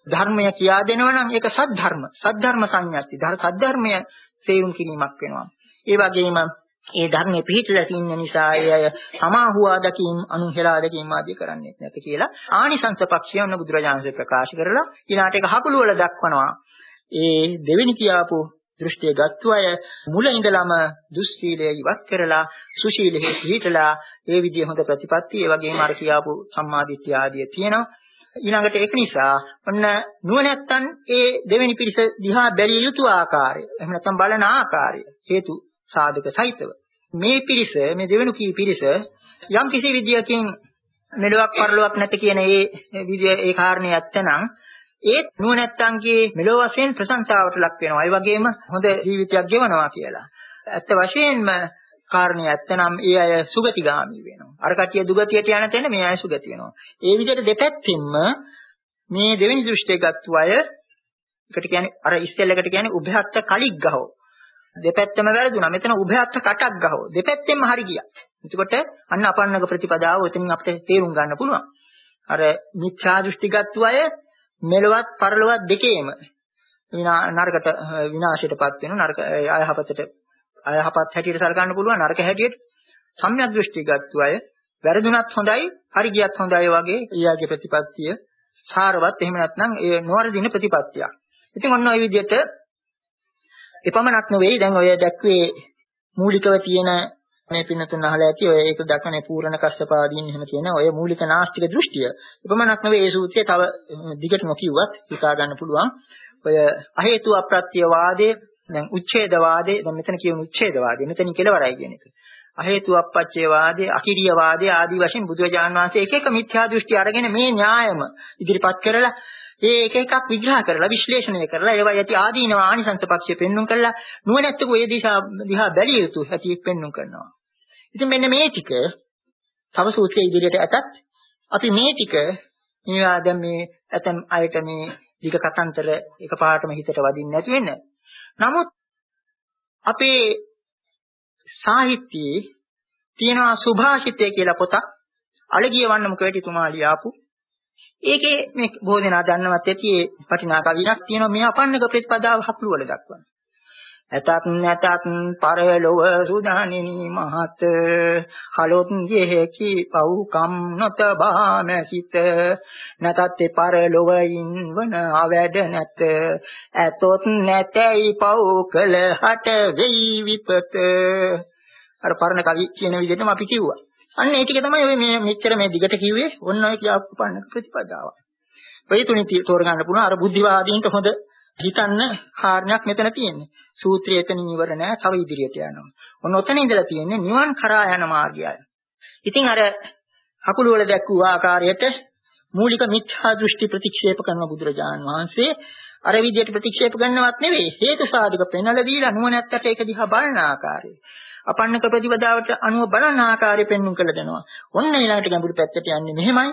ධර්මය කියා දෙනවා නම් ඒක සද්ධර්ම. සද්ධර්ම සංඥාති. සද්ධර්මය තේරුම් ගැනීමක් වෙනවා. ඒ වගේම ඒ ධර්මයේ පිහිටලා තියෙන නිසා ඒ අය සමාහුවා දකින් අනුහෙලා දකින් ආදී කරන්නේ නැත කියලා ආනිසංස පක්ෂය වුණ බුදුරජාණන් වහන්සේ ප්‍රකාශ කරලා ඊළාට ඒක හකුළු වල දක්වනවා. ඒ දෙවෙනි කියාපු දෘෂ්ටිය ගත්ත අය මුල ඉඳලම දුස්සීලය ඉවත් කරලා සුශීලයේ පිහිටලා ඒ විදිහේ හොඳ ප්‍රතිපත්ති ඒ වගේම අර කියාපු සම්මාදිට්ඨිය ආදිය තියෙනවා. ඊළඟට ඒක නිසා ඔන්න නුවණැත්තන් ඒ දෙවෙනි පිරිස දිහා බැලිය යුතු ආකාරය එහෙම නැත්නම් බලන ආකාරය හේතු සාධක සහිතව මේ පිරිස මේ දෙවෙනි කී පිරිස යම් කිසි විදියකින් මෙලොවක් පරලොවක් නැත කියන ඒ විදිය ඒ කාරණේ ඇත්තනම් ඒ නුවණැත්තන්ගේ මෙලොව වශයෙන් ප්‍රශංසාවට ලක් වෙනවා. ඒ වගේම හොඳ ජීවිතයක් ගෙවනවා කියලා. ඇත්ත වශයෙන්ම කාරණේ ඇත්තනම් ඒ අය සුගතිගාමී වෙනවා. අර කටිය දුගතියට යන තැන මේ අය සුගති වෙනවා. ඒ විදිහට දෙපැත්තින්ම මේ දෙවෙනි දෘෂ්ටිය ගත්ත අය එකට කියන්නේ අර ඉස්සෙල්ලකට කියන්නේ උභයත්ත කලිග්ගහෝ. දෙපැත්තම වැරදුනා. මෙතන උභයත්ත කටක් ගහෝ. දෙපැත්තෙන්ම හරි ගියා. එතකොට අන්න අපන්නක ප්‍රතිපදාව එතනින් අපිට තේරුම් ගන්න පුළුවන්. අර මිත්‍යා දෘෂ්ටි ගත්ත අය මෙලොවත් පරලොවත් දෙකේම නරකට විනාශයටපත් වෙන නරක අයහපතට අයහපත් හැටියට සලකන්න පුළුවන් නරක හැටියට සම්‍යක් දෘෂ්ටි ගත්ත අය වැරදුනත් හොඳයි හරි ගියත් හොඳයි වගේ ඊයාගේ ප්‍රතිපත්තිය සාරවත් එහෙම නැත්නම් ඒ නොවරදින ප්‍රතිපත්තියක්. ඉතින් ඔන්න ඔය විදිහට එපමණක් නෙවෙයි දැන් ඔය දැක්වේ මූලිකව තියෙන මේ පින්නතුන් අහලා ඇති ඔය ඒක දක්වන්නේ පූර්ණ කස්සපාදීන් එහෙම කියන ඔය මූලික නාස්තික දෘෂ්ටිය. එපමණක් නෙවෙයි මේ සූත්‍රයේ තව දිගට නොකියුවත් හිතා ගන්න පුළුවන්. ඔය අහේතු අප්‍රත්‍ය වාදයේ දැන් උච්ඡේද වාදයේ දැන් මෙතන කියන උච්ඡේද වාදය මෙතන කෙලවරයි කියන එක. අහේතු අප්පච්චේ වාදයේ අකිරිය වාදයේ ආදී වශයෙන් බුදුරජාණන් වහන්සේ එක එක මිත්‍යා දෘෂ්ටි අරගෙන මේ න්‍යායම ඉදිරිපත් කරලා ඒ එක එකක් විග්‍රහ කරලා විශ්ලේෂණය කරලා ඒවා යටි ආදීනව ආනිසංස පක්ෂය පෙන්වුම් කරලා නුවණැත්තකෝ ඒ දිහා දිහා බැලිය යුතු හැටි පෙන්වුම් කරනවා. ඉතින් මෙන්න මේ ටික තව සූත්‍රයේ ඉදිරියට ඇතත් අපි මේ ටික මේවා දැන් මේ ඇතම් අයට මේ වික කතන්තර එකපාරටම හිතට වදින්න නැති වෙන්න. නමුත් අපේ සාහිත්‍යයේ තියෙන සුභාෂිතය කියලා පොතක් අලගිය වන්නමුක වෙටිතුමා ලියාපු ඒකේ මේ බොහෝ දෙනා දන්නවත් ඇති ඒ වටිනා කවියක් තියෙනවා මේ අපන්නක ප්‍රතිපදාව හකුළු වල දක්වන. ඇතත් නැතත් පරලොව සුදානිනි මහත හලොත් යෙහි පව්කම් නොතබාම සිත නැතත් පරලොවින් වන අවැඩ නැත ඇතොත් නැතයි පව් කළ හට වෙයි විපත. අර පරණ කවි කියන විදිහටම අපි කිව්වා. අන්න ඒ ටික තමයි ඔය මේ මෙච්චර මේ දිගට කිව්වේ ඔන්න ඔය කියපු පන්නක ප්‍රතිපදාව. ඔය තුنين තෝරගන්න පුළුවන් අර බුද්ධිවාදීන්ට හොඳ හිතන්න කාරණයක් මෙතන තියෙන්නේ. සූත්‍රය එතනින් ඉවර නෑ තව ඉදිරියට යනවා. ඔන්න ඔතන ඉඳලා තියෙන්නේ නිවන් කරා යන මාර්ගයයි. ඉතින් අර හකුළු වල දැක්වූ ආකාරයට මූලික මිත්‍යා දෘෂ්ටි ප්‍රතික්ෂේප කරන බුදුරජාණන් වහන්සේ අර විදියට ප්‍රතික්ෂේප කරනවත් නෙවෙයි හේතු සාධක පෙන්වලා දීලා නුවණැත්තට ඒක දිහා බලන ආකාරය. අපන්නක ප්‍රතිපදාවට අනුව බලන ආකාරය පෙන්වුම් කළ දෙනවා. ඔන්න ඊළඟට ගැඹුරු පැත්තට යන්නේ මෙහෙමයි.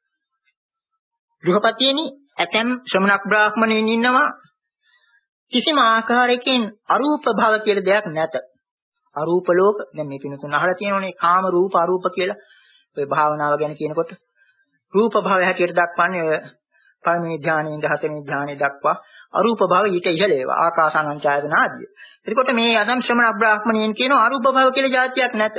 ගෘහපතියනි ඇතැම් ශ්‍රමණක් බ්‍රාහ්මණයින් ඉන්නවා කිසිම ආකාරයකින් අරූප භව කියලා දෙයක් නැත. අරූප ලෝක දැන් මේ පිනතුන් අහලා තියෙනෝනේ කාම රූප අරූප කියලා. ඔය භාවනාව ගැන කියනකොට රූප භවය හැටියට දක්වන්නේ ඔය පළවෙනි ධානයෙන් දහතෙනි ධානය දක්වා අරූප භව ඊට ඉහළ ඒවා ආකාසානංචායතන ආදී. එතකොට මේ අදම් ශ්‍රමණ බ්‍රාහ්මණයන් කියනවා අරූප භව කියලා જાතියක් නැත.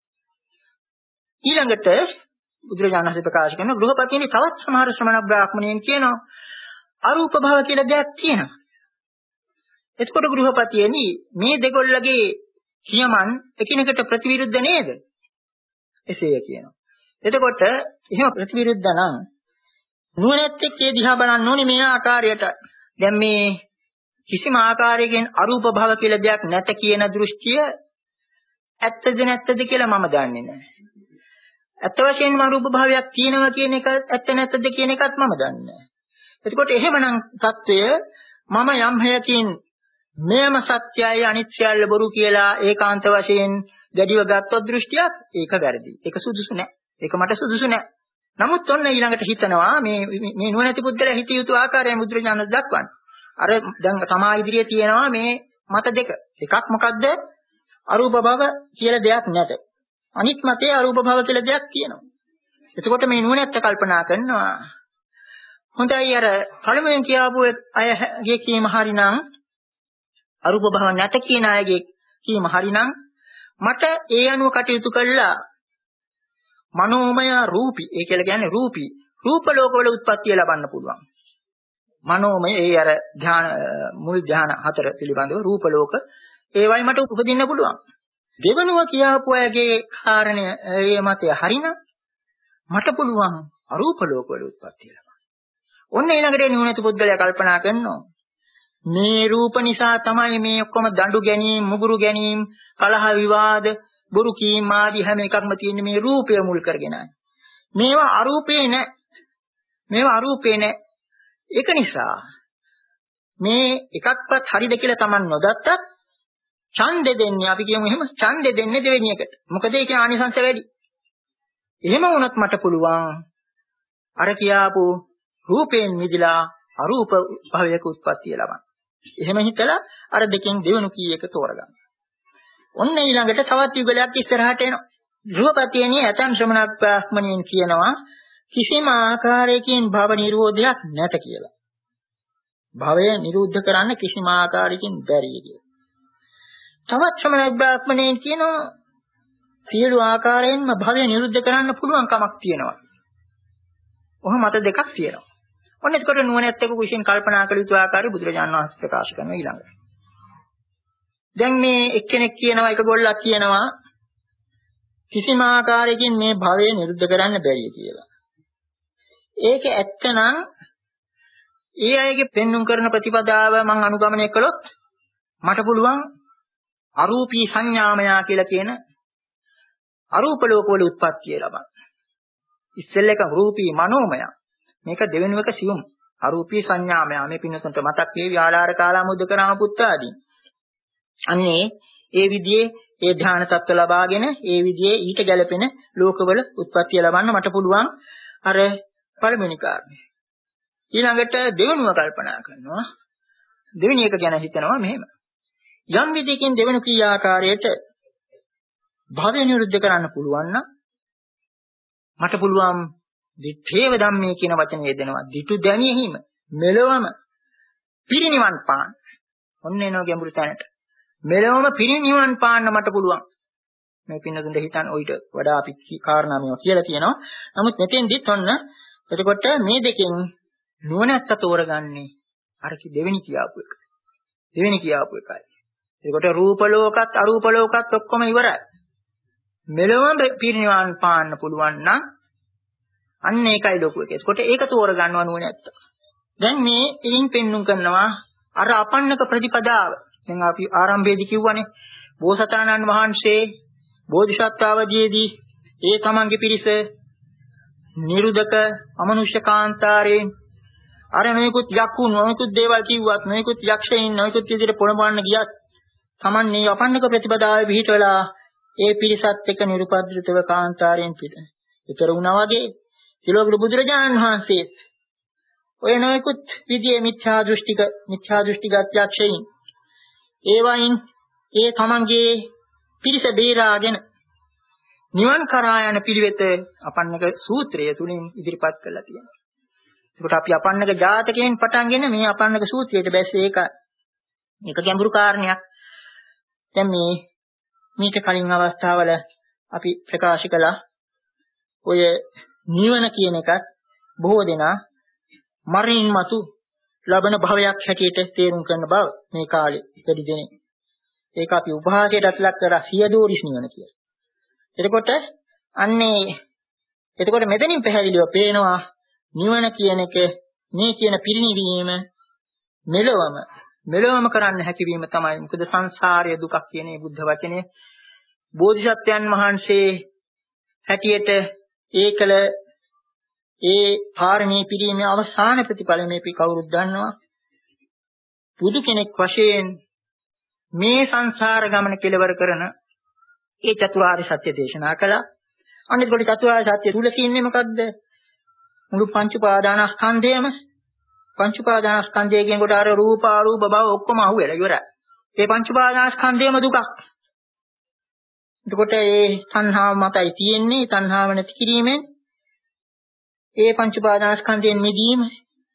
ඊළඟට බුදුරජාණන් වහන්සේ ප්‍රකාශ කරන ගෘහපතියනි තවත් සමහර ශ්‍රමණ බ්‍රාහ්මණයන් කියනවා අරූප භව කියලා දෙයක් තියෙනවා. එතකොට ගෘහපතියනි මේ දෙගොල්ලගේ කියමන් එකිනෙකට ප්‍රතිවිරුද්ධ නේද? එසේය කියනවා. එතකොට එහෙම ප්‍රතිවිරුද්ධ නම් නුවණැත්තෙක් ඒ දිහා බලන්න ඕනේ මේ ආකාරයට. දැන් මේ කිසිම ආකාරයකින් අරූප භව කියලා දෙයක් නැත කියන දෘෂ්ටිය ඇත්තද නැත්තද කියලා මම දන්නේ නැහැ. ඇත්ත වශයෙන්ම අරූප භාවයක් තියෙනවා කියන එක ඇත්ත නැත්තද කියන එකත් මම දන්නේ නැහැ. එතකොට එහෙමනම් தত্ত্বය මම යම් හේකින් මෙයම සත්‍යයි අනිත්‍යයල්ල බොරු කියලා ඒකාන්ත වශයෙන් ගැඩිව ගත්තොත් දෘෂ්ටියක් ඒක වැරදි. ඒක සුදුසු නැහැ. ඒක මට සුදුසු නැහැ. නමුත් ඔන්න ඊළඟට හිතනවා මේ මේ නුවණැති පුද්ගලයා හිතිය යුතු ආකාරය මුද්‍රඥාන දක්වන්නේ. අර දැන් තමා ඉදිරියේ තියෙනවා මේ මත දෙක. එකක් මොකද්ද? අරූප භව කියලා දෙයක් නැත. අනිත් මතේ අරූප භව කියලා දෙයක් තියෙනවා. එතකොට මේ නුවණැත්ත කල්පනා කරනවා හොඳයි අර පළමුවෙන් කියාපු අයගේ කීම හරිනම් අරූප භව නැත කියන අයගේ කීම හරිනම් මට ඒ අනුව කටයුතු කළා මනෝමය රූපී ඒ කියලා කියන්නේ රූපී රූප ලෝකවල උත්පත්තිය ලබන්න පුළුවන්. මනෝමය ඒ අර ධ්‍යාන මුල් ධ්‍යාන හතර පිළිබඳව රූප ලෝක ඒවයි මට උපදින්න පුළුවන්. දෙවනුව කියාපු අයගේ කාරණය ඒ මතය හරිනම් මට පුළුවන් අරූප ලෝකවල උත්පත්තිය ලබන්න. ඔන්න ඊළඟට නුවණැති පුද්ගලයා කල්පනා කරනවා මේ රූප නිසා තමයි මේ ඔක්කොම දඬු ගැනීම, මුගුරු ගැනීම, කලහ විවාද, බුරු කීම් ආදී හැම එකක්ම තියෙන්නේ මේ රූපය මුල් කරගෙනයි. මේවා අරූපේ නෑ. මේවා අරූපේ නෑ. ඒක නිසා මේ එකක්වත් හරිද කියලා Taman නොදත්තත් ඡන්දෙ දෙන්නේ අපි කියමු එහෙම ඡන්දෙ දෙන්නේ දෙවෙනි එකට. මොකද ඒකේ ආනිසංස වැඩි. එහෙම වුණත් මට පුළුවන් අර කියාපු රූපයෙන් මිදලා අරූප භවයක උත්පත්තිය ලබන්න. එහෙම හිතලා අර දෙකෙන් දෙවෙනි කී එක තෝරගන්න. ඔන්න ඊළඟට තවත් යුගලයක් ඉස්සරහට එනවා. ධ්‍රුවපතියනේ ඇතම් ශ්‍රමණක් බ්‍රාහ්මණයන් කියනවා කිසිම ආකාරයකින් භව නිරෝධයක් නැත කියලා. භවය නිරුද්ධ කරන්න කිසිම ආකාරයකින් බැරිය කියලා. තවත් ශ්‍රමණක් බ්‍රාහ්මණයන් කියනවා සියලු ආකාරයෙන්ම භවය නිරුද්ධ කරන්න පුළුවන් කමක් තියෙනවා. ඔහොම මත දෙකක් තියෙනවා. ඔන්න එතකොට නුවණැත්තෙකු විසින් කල්පනා කළ යුතු ආකාරය බුදුරජාණන් වහන්සේ ප්‍රකාශ කරනවා ඊළඟට. දැන් මේ එක්කෙනෙක් කියනවා එක ගොල්ලක් කියනවා කිසිම ආකාරයකින් මේ භවය නිරුද්ධ කරන්න බැරිය කියලා. ඒක ඇත්තනම් ඒ අයගේ පෙන්눔 කරන ප්‍රතිපදාව මම අනුගමනය කළොත් මට පුළුවන් අරූපී සංඥාමය කියලා කියන අරූප ලෝකවල උත්පත්තිය ලබන්න. ඉස්සෙල්ල එක රූපී මනෝමය. මේක දෙවෙනි එක සියුම් අරූපී සංඥාමය. මේ පින්නතුන්ට මතක් වේවි ආලාර කාලාමුද්දකරාම පුත්ත ආදී. අන්නේ ඒ විදිහේ ඒ ධ්‍යාන තත්ත්ව ලබාගෙන ඒ විදිහේ ඊට ගැළපෙන ලෝකවල උත්පත්තිය ලබන්න මට පුළුවන් අර පළවෙනි කාරණේ. ඊළඟට දෙවෙනුව කල්පනා කරනවා. දෙවෙනි එක ගැන හිතනවා මෙහෙම. යම් විදිහකින් දෙවෙනි කී ආකාරයට භවය නිරුද්ධ කරන්න පුළුවන් නම් මට පුළුවන් දිත්තේව ධම්මේ කියන වචනේ යෙදෙනවා. දිටු දැනියෙහිම මෙලොවම පිරිනිවන් පාන්න. ඔන්න එනවා ගැඹුරු තැනට. මෙලොවම පිරිනිවන් පාන්න මට පුළුවන්. මේ පින්නතුන්ට හිතන්න ඔయిత වඩා අපි කාරණා මේවා කියලා තියෙනවා. නමුත් මෙතෙන්දිත් ඔන්න එතකොට මේ දෙකෙන් නුවණැත්ත තෝරගන්නේ අර කි දෙවෙනි කියාපු එක. දෙවෙනි කියාපු එකයි. එතකොට රූප ලෝකත් අරූප ලෝකත් ඔක්කොම ඉවරයි. මෙලොවම පිරිනිවන් පාන්න පුළුවන් නම් අන්න ඒකයි ලොකු එක. එතකොට ඒක තෝරගන්නවා නුවණැත්ත. දැන් මේ ඉලින් පෙන්눔 කරනවා අර අපන්නක ප්‍රතිපදාව. දැන් අපි ආරම්භයේදී කිව්වනේ බෝසතාණන් වහන්සේ බෝධිසත්ව අවදීයේදී ඒ තමන්ගේ පිරිස නිරුදක අමනුෂ්‍ය කාන්තාරයෙන් අර නොයෙකුත් යක්කුන් නොයෙකුත් දේවල් කිව්වත් නොයෙකුත් යක්ෂයින් නොයෙකුත් විදිහට පොළඹවන්න ගියත් තමන් මේ අපන්නක ප්‍රතිපදාවේ පිහිටවලා ඒ පිරිසත් එක්ක නිරුපද්‍රිතව කාන්තාරයෙන් පිට. ඒතර වුණා වගේ තිලෝක බුදුරජාණන් වහන්සේ ඔය නොයෙකුත් විදිහේ මිත්‍යා දෘෂ්ටික මිත්‍යා දෘෂ්ටිගත යක්ෂයින් ඒ වයින් ඒ තමන්ගේ පිරිස බේරාගෙන නිවන් කරා යන පිළිවෙත අපන්නක සූත්‍රය තුලින් ඉදිරිපත් කරලා තියෙනවා. ඒකට අපි අපන්නක ජාතකයෙන් පටන්ගෙන මේ අපන්නක සූත්‍රයට බැස්සේ ඒක මේක ගැඹුරු කාරණයක්. දැන් මේ මේක කලින් අවස්ථාවල අපි ප්‍රකාශ කළා ඔය නිවන කියන එකත් බොහෝ දෙනා මරණින් මතු ලබන භවයක් හැටියට තේරුම් කරන බව මේ කාලේ වැඩි දෙනෙක්. ඒක අපි උපහාසයටත් ලක් කරා සියදෝරිස් නිවන කියලා. එතකොට අන්නේ එතකොට මෙතනින් පැහැදිලිව පේනවා නිවන කියන එක මේ කියන පිරිණිවීම මෙලොවම මෙලොවම කරන්න හැකියවීම තමයි. මොකද සංසාරයේ දුකක් කියන මේ බුද්ධ වචනේ බෝධිසත්වයන් වහන්සේ හැටියට ඒකල ඒ පාරමී පිරීමේ අවසාන ප්‍රතිඵල මේ අපි කවුරුත් දන්නවා. බුදු කෙනෙක් වශයෙන් මේ සංසාර ගමන කෙලවර කරන ඒ චතුරාර්ය සත්‍ය දේශනා කළා. අනිත් කොට චතුරාර්ය සත්‍ය තුල තියෙන්නේ මොකද්ද? මුළු පංච උපාදානස්කන්ධයම පංච උපාදානස්කන්ධය කියනකොට අර රූප අරූප භව ඔක්කොම අහුවෙලා ඉවරයි. ඒ පංච උපාදානස්කන්ධයම දුකක්. එතකොට ඒ තණ්හාව මතයි තියෙන්නේ. තණ්හාව නැති කිරීමෙන් ඒ පංච උපාදානස්කන්ධයෙන් මිදීම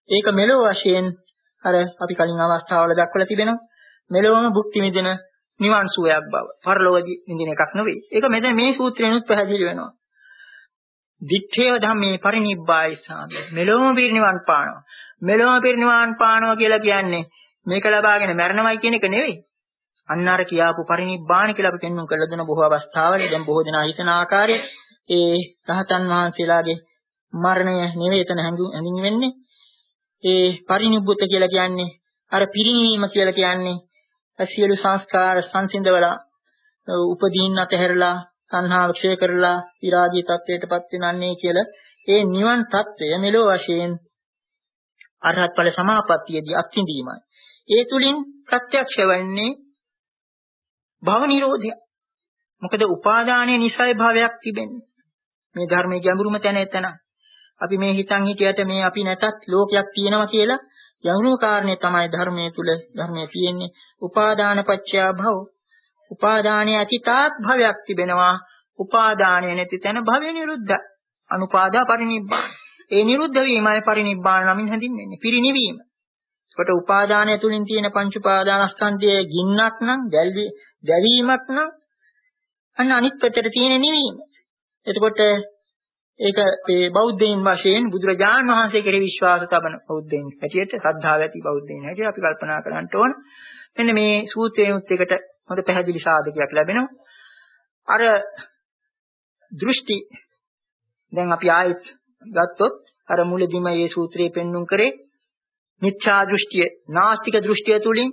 ඒක මෙලොව වශයෙන් අර අපි කලින් අවස්ථාවල දක්වලා තිබෙනවා. මෙලොවම භුක්ති විඳින නිවන් සුවයක් බව. පරලොවදී විඳින එකක් නෙවෙයි. ඒක මෙතන මේ සූත්‍රයෙන්ුත් පැහැදිලි වෙනවා. දිත්තේව ධම්මේ පරිනිබ්බායිසාම. මෙලොවම පිරිනිවන් පානවා. මෙලොවම පිරිනිවන් පානවා කියලා කියන්නේ මේක ලබාගෙන මරණමයි කියන එක නෙවෙයි. අන්න අර කියාපු පරිනිබ්බාන කියලා අපි පෙන්වුම් කරලා දෙන බොහෝ අවස්ථාවල දැන් බොහෝ දෙනා හිතන ආකාරයේ ඒ රහතන් වහන්සේලාගේ මරණය නෙවෙයි එතන හැඳින් වෙන්නේ. ඒ පරිනිබ්බුත කියලා කියන්නේ අර පිරිනීම කියලා කියන්නේ සියලු සංස්කාර සංසිඳවලා උපදීන් අතහැරලා සංහාව ක්ෂය කරලා විරාගී තත්වයටපත් වෙනන්නේ කියලා ඒ නිවන් තත්වය මෙලෝ වශයෙන් අරහත් ඵල සමාපත්තියේදී අත්විඳීමයි. ඒ තුලින් ප්‍රත්‍යක්ෂ වෙන්නේ භව නිරෝධය. මොකද උපාදානයේ නිසයි භවයක් තිබෙන්නේ. මේ ධර්මයේ ගැඹුරුම තැන එතන. අපි මේ හිතන් හිටියට මේ අපි නැතත් ලෝකයක් තියෙනවා කියලා ගැඹුරු කාරණේ තමයි ධර්මයේ තුල ධර්මයේ තියෙන්නේ. උපාදාන පත්‍ය භව. උපාදානයේ අතීතාත් භවයක් තිබෙනවා. උපාදානය නැති තැන භවය නිරුද්ධ. අනුපාදා පරිනිබ්බාන. ඒ නිරුද්ධ වීමයි පරිනිබ්බාන නමින් හැඳින්වෙන්නේ. පිරිනිවීම. කොට උපාදානය තුලින් තියෙන පංච උපාදානස්කන්ධයේ ගින්නක් නම් දැවීමක් නම් අන්න අනිත් පැත්තට තියෙන නිවීම. එතකොට ඒක මේ බෞද්ධයින් වශයෙන් බුදුරජාණන් වහන්සේ කෙරෙහි විශ්වාස තබන බෞද්ධයින් හැටියට ශ්‍රද්ධාව ඇති බෞද්ධයින් හැටියට අපි කල්පනා කරන්න ඕන. මෙන්න මේ සූත්‍රයෙන්ුත් එකට හොඳ පැහැදිලි සාධකයක් ලැබෙනවා. අර දෘෂ්ටි දැන් අපි ආයෙත් ගත්තොත් අර මුලදීම මේ සූත්‍රයේ පෙන්눔 කරේ මිත්‍යා දෘෂ්ටිය නාස්තික දෘෂ්ටිය තුලින්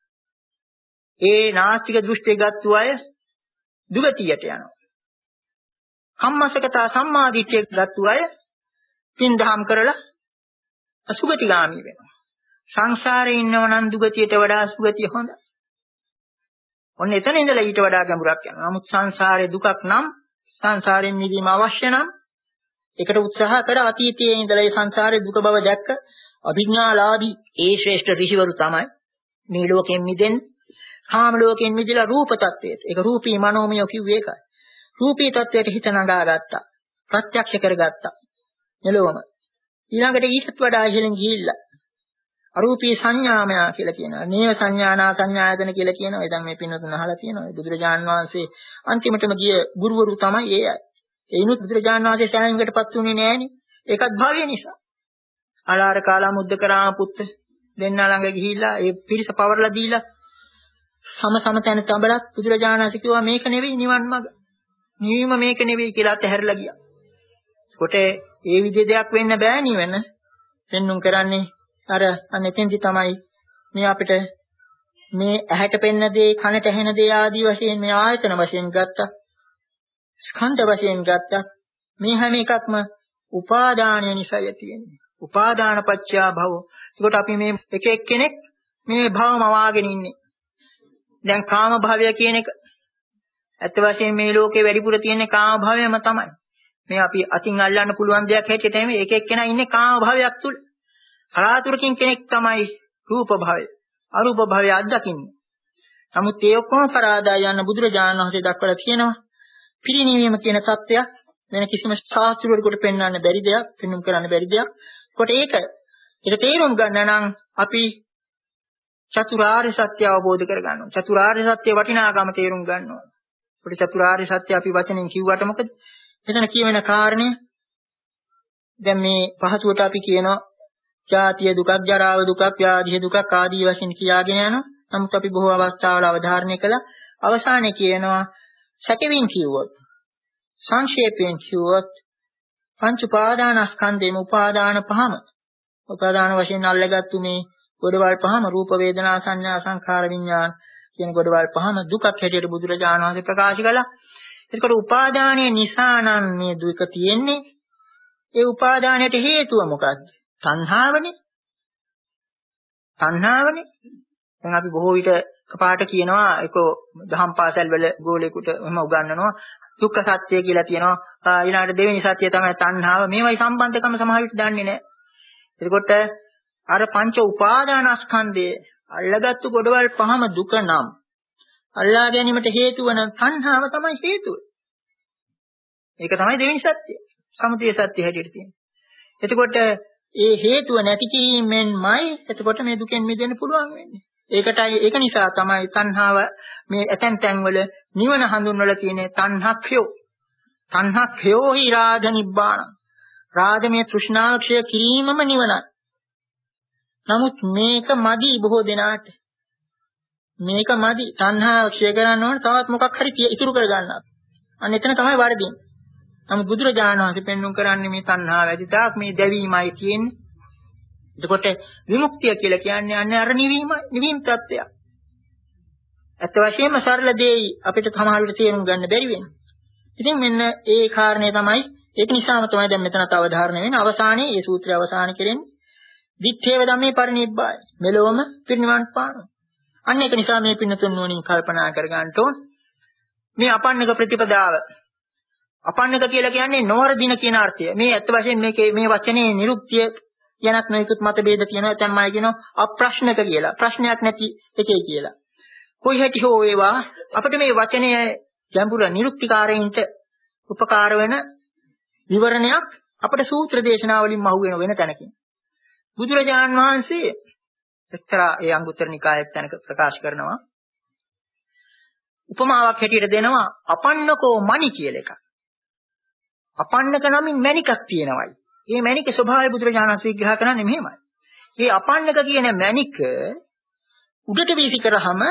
ඒ නාස්තික දෘෂ්ටිය ගත්තු අය දුගතියට යනවා. කම්මසකතා සම්මාදිට්ඨිය ගත්තු අය පින්දහම් කරලා අසුගතිගාමී වෙනවා. සංසාරේ ඉන්නව නම් දුගතියට වඩා සුගතිය හොඳයි. ඔන්න එතන ඉඳලා ඊට වඩා ගැඹුරක් යනවා. නමුත් සංසාරේ දුකක් නම් සංසාරයෙන් මිදීම අවශ්‍ය නම් ඒකට උත්සාහ කර අතීතයේ ඉඳලා ඒ සංසාරේ දුක බව දැක්ක අභිඥාලාභී ඒ ශ්‍රේෂ්ඨ ඍෂිවරු තමයි මේ ලෝකයෙන් මිදෙන්නේ. කාම ලෝකයෙන් මිදලා රූප tattweට. ඒක රූපී මනෝමය කිව්වේ ඒකයි. රූපී tattweට හිත නගාගත්තා. ප්‍රත්‍යක්ෂ කරගත්තා. එළවම. ඊළඟට ඊටත් වඩා ඉහළින් ගිහිල්ලා අරූපී සංඥාමය කියලා කියනවා. නේව සංඥානා සංඥායතන කියලා කියනවා. දැන් මේ පින්නතුන් අහලා තියෙනවා. බුදුරජාන් වහන්සේ අන්තිමටම ගිය ගුරුවරු තමයි ඒ අය. ඒනුත් බුදුරජාන් වහන්සේ සෑහීමකටපත් උනේ නෑනේ. ඒකත් භාවය නිසා. අලාර කාලා මුද්දකරාම පුත්ත දෙන්නා ළඟ ගිහිල්ලා ඒ පිරිස පවර්ලා දීලා සම සම තැන තඹලත් බුදුරජාණන් වහන්සේ කිව්වා මේක නෙවෙයි නිවන් මඟ. නිවීම මේක නෙවෙයි කියලා අතහැරලා ගියා. ඒකට ඒ විදිහ දෙයක් වෙන්න බෑ නිවන. පෙන්눔 කරන්නේ අර අනෙතෙන්දි තමයි මේ අපිට මේ ඇහැට පෙනෙන දේ කනට ඇහෙන දේ ආදී වශයෙන් මේ ආයතන වශයෙන් ගත්තා. ස්කන්ධ වශයෙන් ගත්තා. මේ හැම එකක්ම උපාදානය නිසා ඇති වෙන්නේ. උපාදාන පත්‍ය භව. ඒකට අපි මේ එක එක්කෙනෙක් මේ භවම වාගෙන ඉන්නේ. දැන් කාම භවය කියන එක ඇත්ත වශයෙන් මේ ලෝකේ වැඩිපුර තියෙන කාම භවයම තමයි. මේ අපි අතින් අල්ලන්න පුළුවන් දෙයක් හැටියට නෙමෙයි එක එක්කෙනා ඉන්නේ කාම භවයක් තුල. කලාතුරකින් කෙනෙක් තමයි රූප භවය. අරූප භවය අත්දකින්නේ. නමුත් ඒ ඔක්කොම පරාදා යන බුදුරජාණන් වහන්සේ දක්වලා තියෙනවා. පිරිණිවීම කියන தත්ත්වය වෙන කිසිම ශාස්ත්‍රවලට පෙන්වන්න බැරි දෙයක්, පෙන්눔 කරන්න බැරි දෙයක්. කොට ඒක ඒක තේරුම් ගන්න නම් අපි චතුරාර්ය සත්‍ය අවබෝධ කරගන්න ඕනේ. චතුරාර්ය සත්‍ය වටිනාකම තේරුම් ගන්න ඕනේ. කොට චතුරාර්ය සත්‍ය අපි වචනෙන් කිව්වට මොකද? එතන කියවෙන කාරණේ දැන් මේ පහසුවට අපි කියනවා ජාතිය දුකක්, ජරාව දුකක්, ව්‍යාධිය දුකක් ආදී වශයෙන් කියාගෙන යනවා. නමුත් අපි බොහෝ අවස්ථාවල අවධාරණය කළා අවසානයේ කියනවා සැකවින් කිව්වොත් සංක්ෂේපයෙන් කිව්වොත් පංච උපාදානස්කන්ධේම උපාදාන පහම උපාදාන වශයෙන් අල්ලගත්තු මේ ගොඩවල් පහම රූප වේදනා සංඥා සංඛාර විඥාන කියන ගොඩවල් පහම දුකක් හැටියට බුදුරජාණන් වහන්සේ ප්‍රකාශ කළා. ඒකට උපාදානයේ නිසා නම් මේ දුක තියෙන්නේ. ඒ උපාදානයට හේතුව මොකක්ද? තණ්හාවනේ. තණ්හාවනේ. දැන් අපි බොහෝ විට කපාට කියනවා ඒක දහම් පාසල් වල ගෝලෙකුට එහෙම උගන්වනවා දුක්ඛ සත්‍ය කියලා තියෙනවා. ඊළඟට දෙවෙනි සත්‍ය තමයි තණ්හාව. මේවයි සම්බන්ධකම සමහර විට දන්නේ නැහැ. එතකොට අර පංච උපාදානස්කන්ධයේ අල්ලගත්තු ගොඩවල් පහම දුක නම් අල්ලා ගැනීමට හේතු වන තණ්හාව තමයි හේතුව. ඒක තමයි දෙවෙනි සත්‍ය. සමුදය සත්‍ය හැටියට තියෙන්නේ. එතකොට ඒ හේතුව නැති කිරීමෙන්මයි එතකොට මේ දුකෙන් මිදෙන්න පුළුවන් වෙන්නේ. ඒකටයි ඒක නිසා තමයි තණ්හාව මේ ඇතැම් තැන්වල නිවන හඳුන්වලා තියෙන්නේ තණ්හක්ඛයෝ. තණ්හක්ඛයෝ හි රාග නිබ්බාණ. රාගමේ තෘෂ්ණාව ක්ෂය කිරීමම නිවනයි. නමුත් මේක මදි බොහෝ දෙනාට. මේක මදි. තණ්හාව ක්ෂය කරන්න ඕන තවත් මොකක් හරි ඉතුරු කර ගන්නවා. අන්න එතන තමයි වරදින්නේ. නමුත් බුදුරජාණන් වහන්සේ පෙන්වුම් කරන්නේ මේ තණ්හාව ඇති තාක් මේ දැවීමයි කියන්නේ. එතකොට විමුක්තිය කියලා කියන්නේ අන්නේ අර නිවීම නිවීම තත්ත්වයක්. ඇත්ත වශයෙන්ම සරල දෙයි අපිට සමහර විට තේරුම් ගන්න බැරි වෙනවා. ඉතින් මෙන්න ඒ කාරණේ තමයි ඒක නිසාම තමයි දැන් මෙතනත් අවධාරණය වෙන්නේ. අවසානයේ මේ සූත්‍රය අවසාන කෙරෙන්නේ දිත්තේව ධම්මේ පරිනිබ්බාය. මෙලොවම පිරිනිවන් පානවා. අන්න ඒක නිසා මේ පින්නතුන් නුවණින් කල්පනා කර ගන්න ඕන. මේ අපන්නක ප්‍රතිපදාව අපන්නක කියලා කියන්නේ නොවරදින කියන අර්ථය. මේ ඇත්ත වශයෙන් මේකේ මේ වචනේ නිරුක්තිය යනක් නොයෙකුත් මතභේද තියෙනවා. දැන් මම කියනවා අප්‍රශ්නක කියලා. ප්‍රශ්නයක් නැති එකේ කියලා. කොයි හැටි හෝ වේවා අපිට මේ වචනයේ ගැඹුර නිරුක්තිකාරයින්ට උපකාර වෙන විවරණයක් අපිට සූත්‍ර දේශනා වලින් මහු වෙන වෙන තැනකින්. බුදුරජාණන් වහන්සේ එක්තරා ඒ අංගුත්තර නිකායේ තැනක ප්‍රකාශ කරනවා. උපමාවක් හැටියට දෙනවා අපන්නකෝ මණි කියලා එකක්. අපන්නක නමින් මණිකක් තියෙනවායි. මේ මණිකේ ස්වභාවය බුදුරජාණන් වහන්සේ විග්‍රහ කරන්නේ මෙහෙමයි. මේ අපන්නක කියන මණික උඩට වීසි කරාම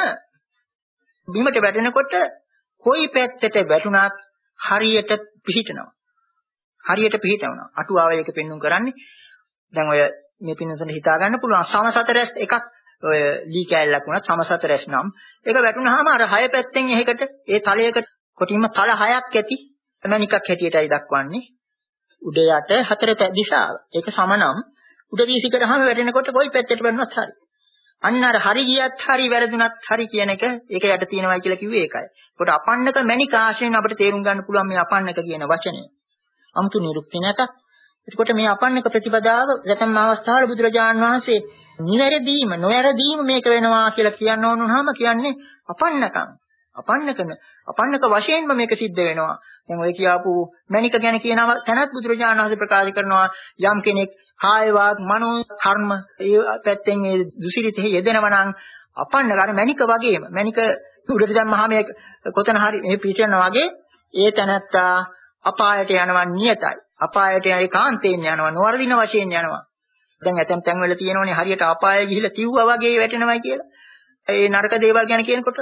බිමට වැටෙනකොට කොයි පැත්තට වැටුණත් හරියට පිහිටනවා. හරියට පිහිටවනවා. අටුවාව එක පෙන්වුම් කරන්නේ. දැන් ඔය මේ පින්නතන හිතා ගන්න පුළුවන් සමසතරස් එකක් ඔය ලී කෑල්ලක් වුණත් සමසතරස් නම් ඒක වැටුනහම අර හය පැත්තෙන් එහෙකට ඒ තලයකට කොටින්ම තල හයක් ඇති මණිකක් හැටියටයි දක්වන්නේ. උඩ යට හතර දිශාව. ඒක සමනම් උඩ වීසි කරාම වැටෙනකොට කොයි පැත්තට වැටුණත් හරි. අන්න අර හරි ගියත් හරි වැරදුනත් හරි කියන එක ඒක යට තියෙනවා කියලා කිව්වේ ඒකයි. ඒකට අපන්නක මණික ආශ්‍රයෙන් අපිට තේරුම් ගන්න පුළුවන් මේ අපන්නක කියන වචනය. අමුතු නිරුක්ති නැත. එතකොට මේ අපන්නක ප්‍රතිපදාව රතන් අවස්ථාවල බුදුරජාන් වහන්සේ නිවැරදීම නොවැරදීම මේක වෙනවා කියලා කියන්න ඕන වුණාම කියන්නේ අපන්නකම්. අපන්නකන අපන්නක වශයෙන්ම මේක සිද්ධ වෙනවා. දැන් ඔය කියාපු මණික ගැන කියනවා තැනත් බුදුරජාණන් වහන්සේ ප්‍රකාශ කරනවා යම් කෙනෙක් කාය වාග් මනෝ කර්ම ඒ පැත්තෙන් ඒ දුසිරිතෙහි යෙදෙනවා නම් අපන්නක අර මණික වගේම මණික උඩට දැම්මහම මේ කොතන හරි මේ පිටියනවා වගේ ඒ තැනත්තා අපායට යනවා නියතයි. අපායට ඒකාන්තයෙන් යනවා නොවර්ධින වශයෙන් යනවා. දැන් ඇතැම් තැන්වල තියෙනවනේ හරියට අපාය ගිහිල්ලා තිව්වා වගේ වැටෙනවයි කියලා. ඒ නරක දේවල් ගැන කියනකොට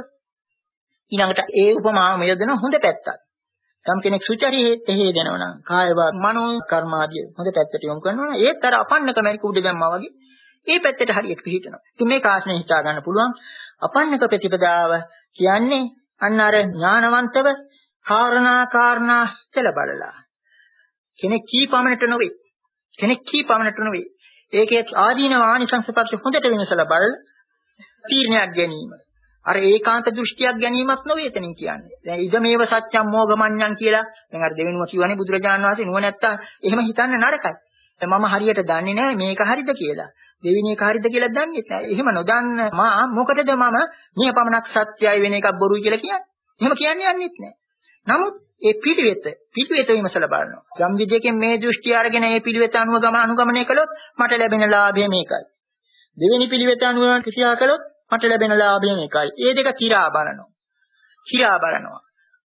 ඊළඟට ඒ උපමාවම යොදන හොඳ පැත්තක්. යම් කෙනෙක් සුචරිතෙ හේදෙනවා නම් කායවා මනෝ කර්මාදී හොඳ පැත්තට යොමු කරනවා නම් ඒත් අර අපන්නක මැරික උඩ දැම්මා වගේ ඒ පැත්තට හරියට පිහිටනවා. ඉතින් මේ කාරණේ හිතා ගන්න පුළුවන්. අපන්නක ප්‍රතිපදාව කියන්නේ අන්න අර ඥානවන්තව කාරණා කාරණා ඉතල බලලා කෙනෙක් කී පමණට නොවේ. කෙනෙක් කී පමණට නොවේ. ඒකේ ආදීනව ආනිසංස පක්ෂ හොඳට විමසලා බලලා තීරණයක් ගැනීම. අර ඒකාන්ත දෘෂ්ටියක් ගැනීමක් නොවේ එතනින් කියන්නේ. දැන් ඉදමේව සත්‍යම් මෝගමඤ්ඤං කියලා දැන් අර දෙවෙනුව කියවනේ බුදුරජාණන් වහන්සේ නුවණැත්තා එහෙම හිතන්න නරකයි. දැන් මම හරියට දන්නේ නැහැ මේක හරිද කියලා. දෙවෙනි එක හරිද කියලා දන්නේ නැහැ. එහෙම නොදන්න මා මොකටද මම මේ පමණක් සත්‍යයි වෙන එකක් බොරුයි කියලා කියන්නේ? එහෙම කියන්නේ යන්නේත් නැහැ. නමුත් ඒ පිළිවෙත පිළිවෙත විමසලා බලනවා. යම් විදියකින් මේ දෘෂ්ටි අරගෙන ඒ පිළිවෙත අනුව ගම අනුගමනය කළොත් මට ලැබෙන ලාභය මේකයි. දෙවෙනි පිළිවෙත අනුව ක්‍රියා කළොත් මට ලැබෙන ලාභය මේකයි. ඒ දෙක කිරා බලනවා. කිරා බලනවා.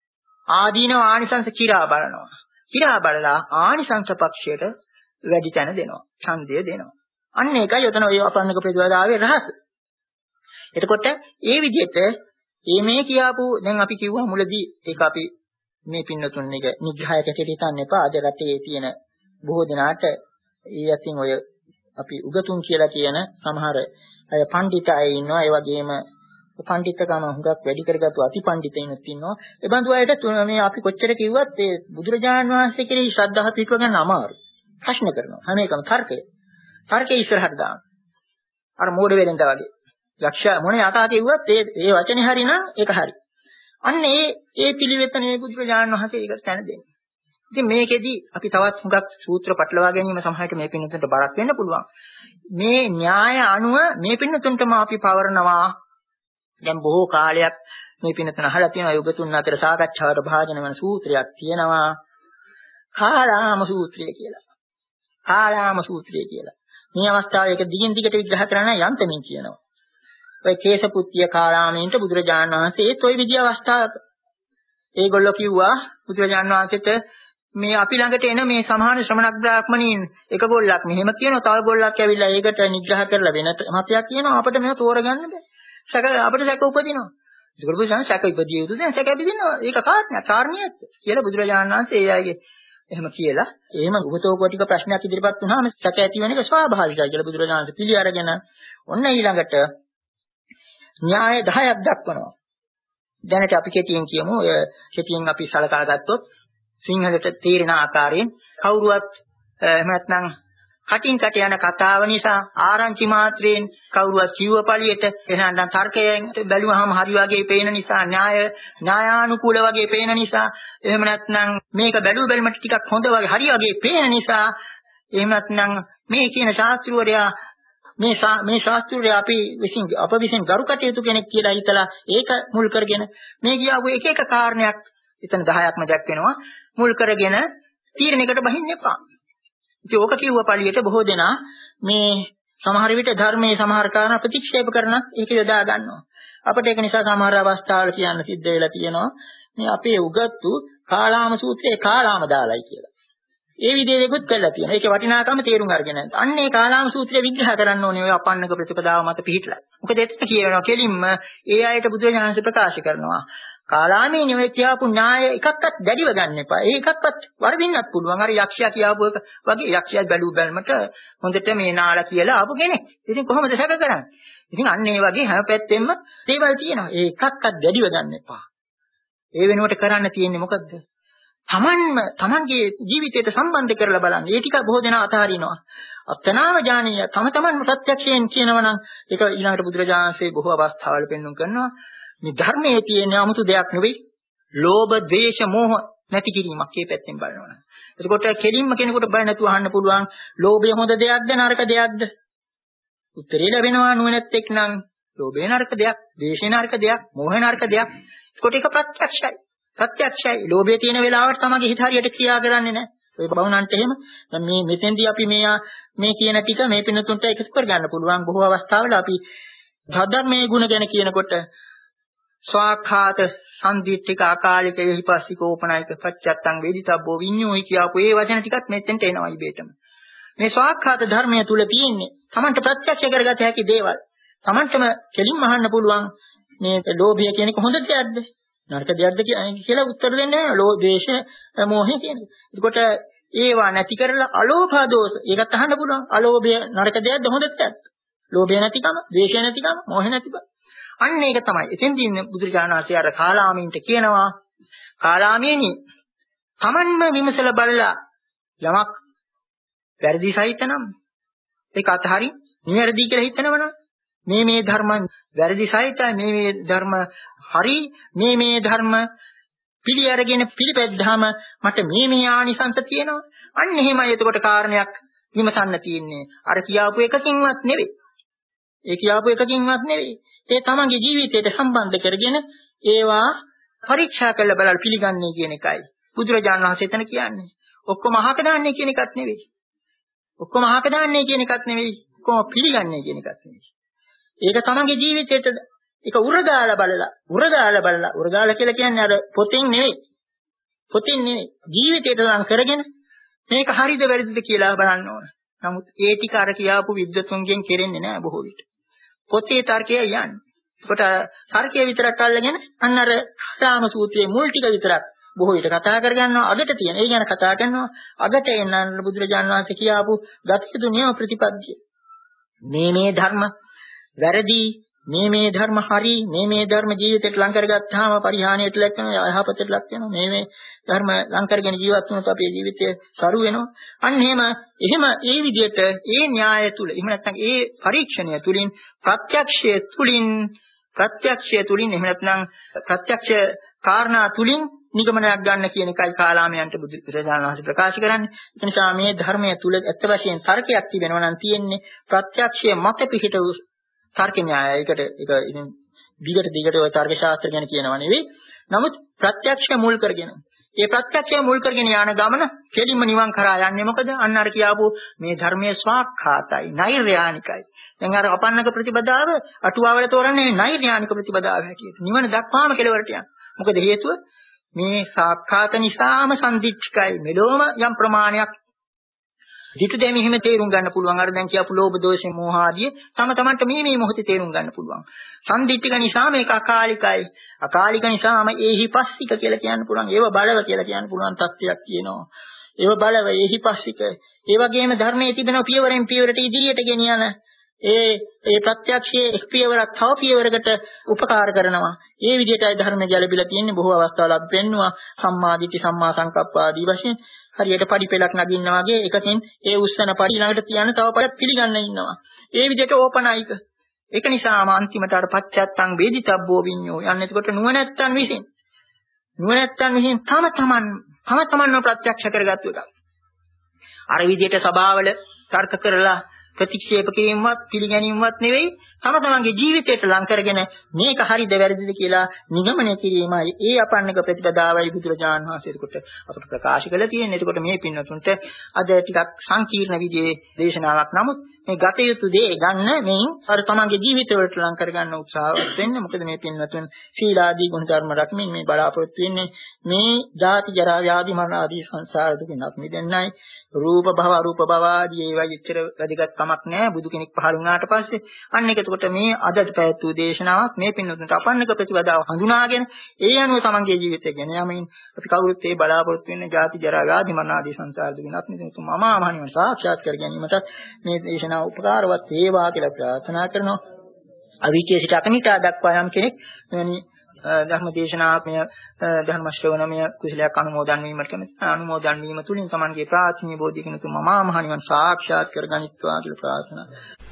ආදීනව ආනිසංස කිරා බලනවා. කිරා බලලා ආනිසංස පක්ෂයට වැඩි තැන දෙනවා. ඡන්දය දෙනවා. අන්න ඒකයි යතන ඔය අපන්නක ප්‍රතිපදාවේ රහස. එතකොට ඒ විදිහට මේ මේ කියාපු දැන් අපි කිව්වා මුලදී ඒක අපි මේ පින්නතුන් එක නිග්‍රහයකට හිතන්න එපා. අද රටේ තියෙන බොහෝ දෙනාට ඒ අතින් ඔය අපි උගතුන් කියලා කියන සමහර අය පඬිත අය ඉන්නවා. ඒ වගේම පඬිතකම හුඟක් වැඩි කරගත්තු අතිපඬිතයිනුත් ඉන්නවා. ඒ බඳු අයට මේ අපි කොච්චර කිව්වත් ඒ බුදුරජාණන් වහන්සේ කෙරෙහි ශ්‍රද්ධාව පිටව ගන්න අමාරු. ප්‍රශ්න කරනවා. හැම එකම තර්කය. තර්කයේ ඉස්සරහට දාන්න. අර මෝඩ වෙලෙන්ද වගේ. යක්ෂ මොනේ යටා කිව්වත් ඒ ඒ වචනේ හරිනම් ඒක හරි. අන්න ඒ ඒ පිළිවෙතනේ බුදුරජාණන් වහන්සේ ඒකට තැන දෙන්නේ. ඉතින් මේකෙදි අපි තවත් හුඟක් සූත්‍ර පටලවා ගැනීම සමහරට මේ පින්නතුන්ට බරක් වෙන්න පුළුවන්. මේ න්‍යාය අනුව මේ පින්නතුන්ටම අපි පවරනවා. දැන් බොහෝ කාලයක් මේ පින්නතුන් අහලා තියෙනවා යුගතුන් අතර සාකච්ඡාවට භාජන වෙන සූත්‍රයක් තියෙනවා. කාලාම සූත්‍රය කියලා. කාලාම සූත්‍රය කියලා. මේ අවස්ථාවේ ඒක දිගින් දිගට විග්‍රහ කරන්න යන්තමින් කියනවා. ඔය කේසපුත්තිය කාලාමීන්ට බුදුරජාණන් වහන්සේ ඒත් ওই විදිය අවස්ථාවක ඒගොල්ලෝ කිව්වා බුදුරජාණන් වහන්සේට මේ අපි ළඟට එන මේ සමහර ශ්‍රමණ බ්‍රාහ්මණීන් එක ගොල්ලක් මෙහෙම කියනවා, තව ගොල්ලක් ඇවිල්ලා ඒකට නිග්‍රහ කරලා වෙන මතයක් කියනවා, අපිට මේව තෝරගන්න බෑ. සැක අපිට සැක උපදිනවා. ඒකවල බුදුසසුන සැක ඉපදිය යුතුද? සැක ඉපදිනවා. ඒක කාරණා කාරණියක් කියලා බුදුරජාණන් වහන්සේ ඒ අයගේ එහෙම කියලා එහෙම උගතෝකෝටික ප්‍රශ්නයක් ඉදිරිපත් වුණාම සැක ඇති වෙන එක ස්වාභාවිකයි කියලා බුදුරජාණන් වහන්සේ පිළි අරගෙන ඔන්න ඊළඟට න්‍යාය දහයක් දක්වනවා. දැනට අපි කෙටියෙන් කියමු. ඔය කෙටියෙන් අපි සලකා ගත්තොත් සිංහලට තේරෙන ආකාරයෙන් කවුරුවත් එහෙම නැත්නම් කටින් කට යන කතාව නිසා ආරංචි මාත්‍රයෙන් කවුරුවත් කිව්ව පළියට එහෙනම් තර්කයෙන් බැලුවහම හරි වගේ පේන නිසා න්‍යාය න්‍යායානුකූල වගේ පේන නිසා එහෙම නැත්නම් මේක බැලුව බැලමට ටිකක් හොඳ වගේ හරි වගේ පේන නිසා එහෙම නැත්නම් මේ කියන ශාස්ත්‍රවරයා මේ මේ ශාස්ත්‍රය අපි විසින් අප විසින් ගරු කටයුතු කෙනෙක් කියලා හිතලා ඒක මුල් කරගෙන මේ කියවු එක එක කාරණයක් එතන දහයක්ම දක්වනවා මුල් කරගෙන තීරණයකට බහින්න එපා. ඉතින් ඕක කිව්ව පළියට බොහෝ දෙනා මේ සමහර විට ධර්මයේ සමහර කාරණා ප්‍රතික්ෂේප කරන ඒක යොදා ගන්නවා. අපිට ඒක නිසා සමහර අවස්ථාවල කියන්න සිද්ධ වෙලා තියෙනවා මේ අපේ උගත්තු කාලාම සූත්‍රයේ කාලාම දාලයි කියලා. ඒ විදිහේ දෙකුත් කළා තියෙනවා. ඒකේ වටිනාකම තේරුම් අරගෙන නැහැ. අන්න ඒ කාලාම සූත්‍රය විග්‍රහ කරන්න ඕනේ ඔය අපන්නක ප්‍රතිපදාව මත පිහිටලා. මොකද එතන කියනවා කෙලින්ම ඒ ආයත බුදුරජාණන්සේ ප්‍රකාශ කරනවා. කාලාමේ නෙවෙයි කියපු න්‍යාය එකක්වත් දැඩිව ගන්න එපා. ඒ එකක්වත් වරදින්නත් පුළුවන්. අර යක්ෂයා කියපු එක වගේ යක්ෂයා බැලු බැලමට හොඳට මේ නාලා කියලා ආපු කෙනෙක්. ඉතින් කොහොමද සැක කරන්නේ? ඉතින් අන්න ඒ වගේ හැම පැත්තෙම දේවල් තියෙනවා. ඒ එකක්වත් දැඩිව ගන්න එපා. ඒ වෙනුවට කරන්න තියෙන්නේ මොකද්ද? තමන්ම තමන්ගේ ජීවිතයට සම්බන්ධ කරලා බලන්න. ඒ ටික බොහෝ දෙනා අතහරිනවා. අත්නාව ඥානීය තම තමන්ම ප්‍රත්‍යක්ෂයෙන් කියනවා නම් ඒක ඊළඟට බුදුරජාණන්සේ බොහෝ අවස්ථාවල පෙන්වුම් කරනවා. මේ ධර්මයේ තියෙන 아무තු දෙයක් නෙවෙයි. ලෝභ, ද්වේෂ, මෝහ නැති කිරීමක් මේ පැත්තෙන් බලනවා. එතකොට කෙලින්ම කෙනෙකුට බය නැතුව අහන්න පුළුවන් ලෝභය හොඳ දෙයක්ද නරක දෙයක්ද? උත්තරේ ලැබෙනවා නුවණැත්තෙක් නම් ලෝභය නරක දෙයක්, ද්වේෂය නරක දෙයක්, මෝහය නරක දෙයක්. ඒකට ඒක ප්‍රත්‍යක්ෂයි. ප්‍රත්‍යක්ෂයි. ලෝභය තියෙන වෙලාවට තමයි හිත හරියට ක්‍රියා කරන්නේ නැහැ. ඔය බවුනන්ට එහෙම දැන් මේ මෙතෙන්දී අපි මේ මේ කියන ටික මේ පිනතුන්ට එකතු කර ගන්න පුළුවන්. බොහෝ අවස්ථාවල අපි ධර්මයේ ගුණ ගැන කියනකොට ස්වාඛාත සම්දිත්තික අකාලික යහිපස්සිකෝපනායක පච්චත්තං වේදිතබ්බෝ විඤ්ඤෝයි කියපු ඒ වචන ටිකත් මෙතෙන්ට එනවා ඉබේටම. මේ ස්වාඛාත ධර්මයේ තුල තියෙන්නේ Tamanට ප්‍රත්‍යක්ෂ කරගත හැකි දේවල්. Tamanටම කෙලින්ම අහන්න පුළුවන් මේ ලෝභය කියන එක හොඳ දෙයක්ද? නරක දෙයක්ද කියලා උත්තර දෙන්නේ නැහැ. ලෝභ, ද්වේෂ, මෝහය කියන්නේ. එතකොට ඒවා නැති කරලා අලෝභ දෝෂ. ඒකත් අහන්න පුළුවන්. අලෝභය නරක දෙයක්ද හොඳ දෙයක්ද? ලෝභය නැතිකම, ද්වේෂය නැතිකම, මෝහය නැතිකම. අන්න ඒක තමයි. එතෙන්දී බුදුරජාණන් වහන්සේ අර කාලාමීන්ට කියනවා කාලාමීනි තමන්ම විමසලා බලලා යමක් වැරදි සහිත නම් ඒක අතහරින් නිවැරදි කියලා හිතනවනම් මේ මේ ධර්ම වැරදි සහිතයි මේ මේ ධර්ම හරි මේ මේ ධර්ම පිළි අරගෙන පිළිපැද්දාම මට මේ මේ ආනිසංස තියෙනවා. අන්න එහෙමයි එතකොට කාරණයක් විමසන්න තියෙන්නේ. අර කියාපු එකකින්වත් නෙවෙයි. ඒ කියාපු එකකින්වත් නෙවෙයි. ඒ තමන්ගේ ජීවිතයට සම්බන්ධ කරගෙන ඒවා පරීක්ෂා කරලා බලලා පිළිගන්නේ කියන එකයි. බුදුරජාණන් වහන්සේ එතන කියන්නේ. ඔක්කොම අහක දාන්නේ කියන එකක් නෙවෙයි. ඔක්කොම අහක දාන්නේ කියන එකක් නෙවෙයි. ඔක්කොම පිළිගන්නේ කියන එකක් නෙවෙයි. ඒක තමන්ගේ ජීවිතයට ඒක උරගාලා බලලා උරගාලා බලලා උරගාලා කියලා කියන්නේ අර පොතෙන් නෙවෙයි. පොතෙන් නෙවෙයි. ජීවිතයට ලං කරගෙන මේක හරිද වැරදිද කියලා බලන්න ඕන. නමුත් ඒ ටික අර කියාපු විද්වතුන්ගෙන් කෙරෙන්නේ නැහැ බොහෝ විට. පොතේ තර්කය යන්නේ. ඒකට තර්කය විතරක් අල්ලගෙන අන්න අර කාලාම සූත්‍රයේ මුල් ටික විතරක් බොහෝ විට කතා කරගන්නවා. අගට තියෙන. ඒ ගැන කතා කරනවා. අගට එන්න බුදුරජාණන් වහන්සේ කියාපු ගතියුතු නියම ප්‍රතිපත්තිය. මේ මේ ධර්ම වැරදි, මේ මේ ධර්ම හරි, මේ මේ ධර්ම ජීවිතයට ලං කරගත්තාම පරිහානියට ලක් වෙනවා, යහපතට ලක් වෙනවා. මේ මේ ධර්ම ලං කරගෙන ජීවත් වුණොත් අපේ ජීවිතය සරු වෙනවා. අන්න එහෙම එහෙම ඒ විදිහට ඒ න්‍යාය තුල එහෙම නැත්නම් ඒ පරීක්ෂණය තුලින් ප්‍රත්‍යක්ෂය තුලින් ප්‍රත්‍යක්ෂය තුලින් එහෙම නැත්නම් ප්‍රත්‍යක්ෂ කාරණා තුලින් නිගමනයක් ගන්න කියන එකයි කාලාමයන්ට බුදුරජාණන් වහන්සේ ප්‍රකාශ කරන්නේ. ඒ නිසා මේ ධර්මයේ තුල ඇත්ත වශයෙන් තර්කයක් තිබෙනවා නම් තියෙන්නේ ප්‍රත්‍යක්ෂයේ මත පිහිට වූ තර්ක න්‍යායය. ඒකට ඒක ඉතින් දිගට දිගට ඔය තර්ක ශාස්ත්‍ර ගැන කියනවා නෙවෙයි. නමුත් ප්‍රත්‍යක්ෂ මුල් කරගෙන ඒ ප්‍රත්‍යක්ෂය මුල් කරගෙන යන ගමන කෙලින්ම නිවන් කරා යන්නේ මොකද? අන්න අර කියාපු මේ ධර්මයේ ස්වාක්ඛාතයි, නෛර්යානිකයි. දැන් අර අපන්නක ප්‍රතිපදාව අටුවාවල තෝරන්නේ නෛර්යානික ප්‍රතිපදාව හැටියට. නිවන දක්වාම කෙලවරට යන. මොකද හේතුව? මේ සාක්ඛාත නිසාම සම්දිච්චකයි. මෙලොවම යම් ප්‍රමාණයක් හිත දෙමිහිම තේරුම් ගන්න පුළුවන්. අර දැන් කියපු ලෝභ දෝෂ මෝහ ආදී තම තමන්ට මේ මේ මොහොතේ තේරුම් ගන්න පුළුවන්. සම්දිච්චක නිසා මේක අකාලිකයි. අකාලික නිසාම ඒහිපස්සික කියලා කියන්න පුළුවන්. ඒව බලව කියලා කියන්න පුළුවන් තත්ත්වයක් තියෙනවා. ඒව බලව ඒහිපස්සික. ඒ වගේම ධර්මයේ තිබෙන පියවරෙන් පියවරට ඉදිරියට ගෙනියන ඒ ඒ ප්‍රත්‍යක්ෂයේ එක් පියවරක් තව පියවරකට උපකාර කරනවා. ඒ විදිහටයි ධර්ම ගැළපීලා තියෙන්නේ. බොහෝ අවස්ථාවල අපි පෙන්නවා සම්මා දිට්ඨි සම්මා සංකප්ප ආදී වශයෙන් හරියට පඩි පෙලක් නගින්න වගේ එකකින් ඒ උස්සන පඩි ළඟට තියන තව පඩක් පිළිගන්න ඉන්නවා. ඒ විදිහට ඕපනයික. ඒක නිසාම අන්තිමට අර පච්චත්තං වේදිතබ්බෝ විඤ්ඤෝ යන්නේ. එතකොට නුවණැත්තන් විසින් නුවණැත්තන් විසින් තම තමන් තම තමන්ව ප්‍රත්‍යක්ෂ කරගත්තු එකක්. අර විදිහට සබාවල තර්ක කරලා ප්‍රතික්ෂේප කිරීමවත් පිළිගැනීමවත් නෙවෙයි, තම තමන්ගේ ජීවිතයට ලං කරගෙන මේක හරිද වැරදිද කියලා නිගමනය කිරීමයි. ඒ අපන්නක ප්‍රතිපදාවයි බුදුරජාණන් වහන්සේ එතකොට අපට ප්‍රකාශ කළා තියෙන්නේ. එතකොට මේ පින්නතුන්ට අද ටිකක් සංකීර්ණ විදිහේ දේශනාවක්. නමුත් මේ ගත යුතු දේ ගන්න මෙයින් අර තමන්ගේ ජීවිතවලට ලං කරගන්න උත්සාහවත් වෙන්න. මොකද මේ පින්නතුන් සීලාදී ගුණ ධර්ම රැකමින් මේ බලාපොරොත්තු වෙන්නේ මේ ජාති ජරා ව්‍යාධි මරණ ආදී සංසාර දුකින් අත් මිදෙන්නයි. රූප භව අරූප භව ආදී ඒවා ඉච්චර වැඩිගත් කමක් නැහැ බුදු කෙනෙක් පහළ වුණාට පස්සේ. අන්න ඒක එතකොට මේ අදට පැවැත්වූ දේශනාවක් මේ පින්නතුන්ට අපන්නක ප්‍රතිපදාව හඳුනාගෙන ඒ අනුව තමන්ගේ ජීවිතය ගෙන යමින් අපි කවුරුත් ඒ බලාපොරොත්තු වෙන්නේ ජාති ජරා ව්‍යාධි මරණ ආදී සංසාර දුකින් අත් මිදෙන්න තුමා මහා නිවන සාක්ෂාත් කර ගැනීමට මේ දේශනාව උපකාරවත් වේවා කියලා ප්‍රාර්ථනා කරනවා. අවිචේ සිට අකනිටා දක්වා යම් කෙනෙක් මෙවැනි ධර්ම දේශනාත්මය ධර්ම ශ්‍රවණමය කුසලයක් අනුමෝදන් වීමට කැමති. අනුමෝදන් වීම තුලින් තමන්ගේ ප්‍රාර්ථනීය බෝධි කියන තුම මහා මහ නිවන් සාක්ෂාත් කරගනිත්වා කියලා ප්‍රාර්ථනා.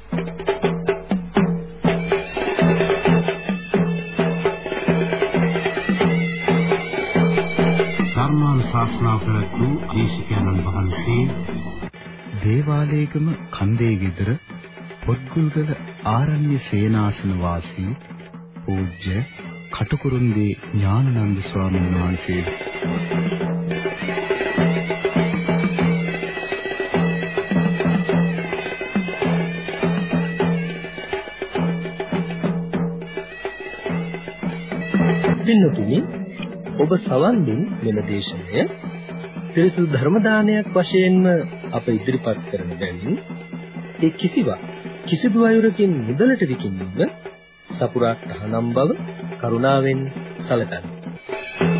ධර්මානුශාසනා කරපු දේශකයන්න් වහන්සේ දේවාලේගම කන්දේ ගෙදර පොත්ගුල්ගල ආරණ්‍ය සේනාසන වාසී පූජ්‍ය කටුකුරුන්දී ඥානানন্দ ස්වාමීන් වහන්සේ. පින්නතුනි, ඔබ සවන් දුන් මෙම දේශනය පිරිසුදු ධර්ම දානයක් වශයෙන්ම අප ඉදිරිපත් කරන බැවින් ඒ කිසිවක් කිසිදු අයුරකින් මුදලට විකිණීම සපුරා තහනම් බව කරුණාවෙන් සැලකන්න.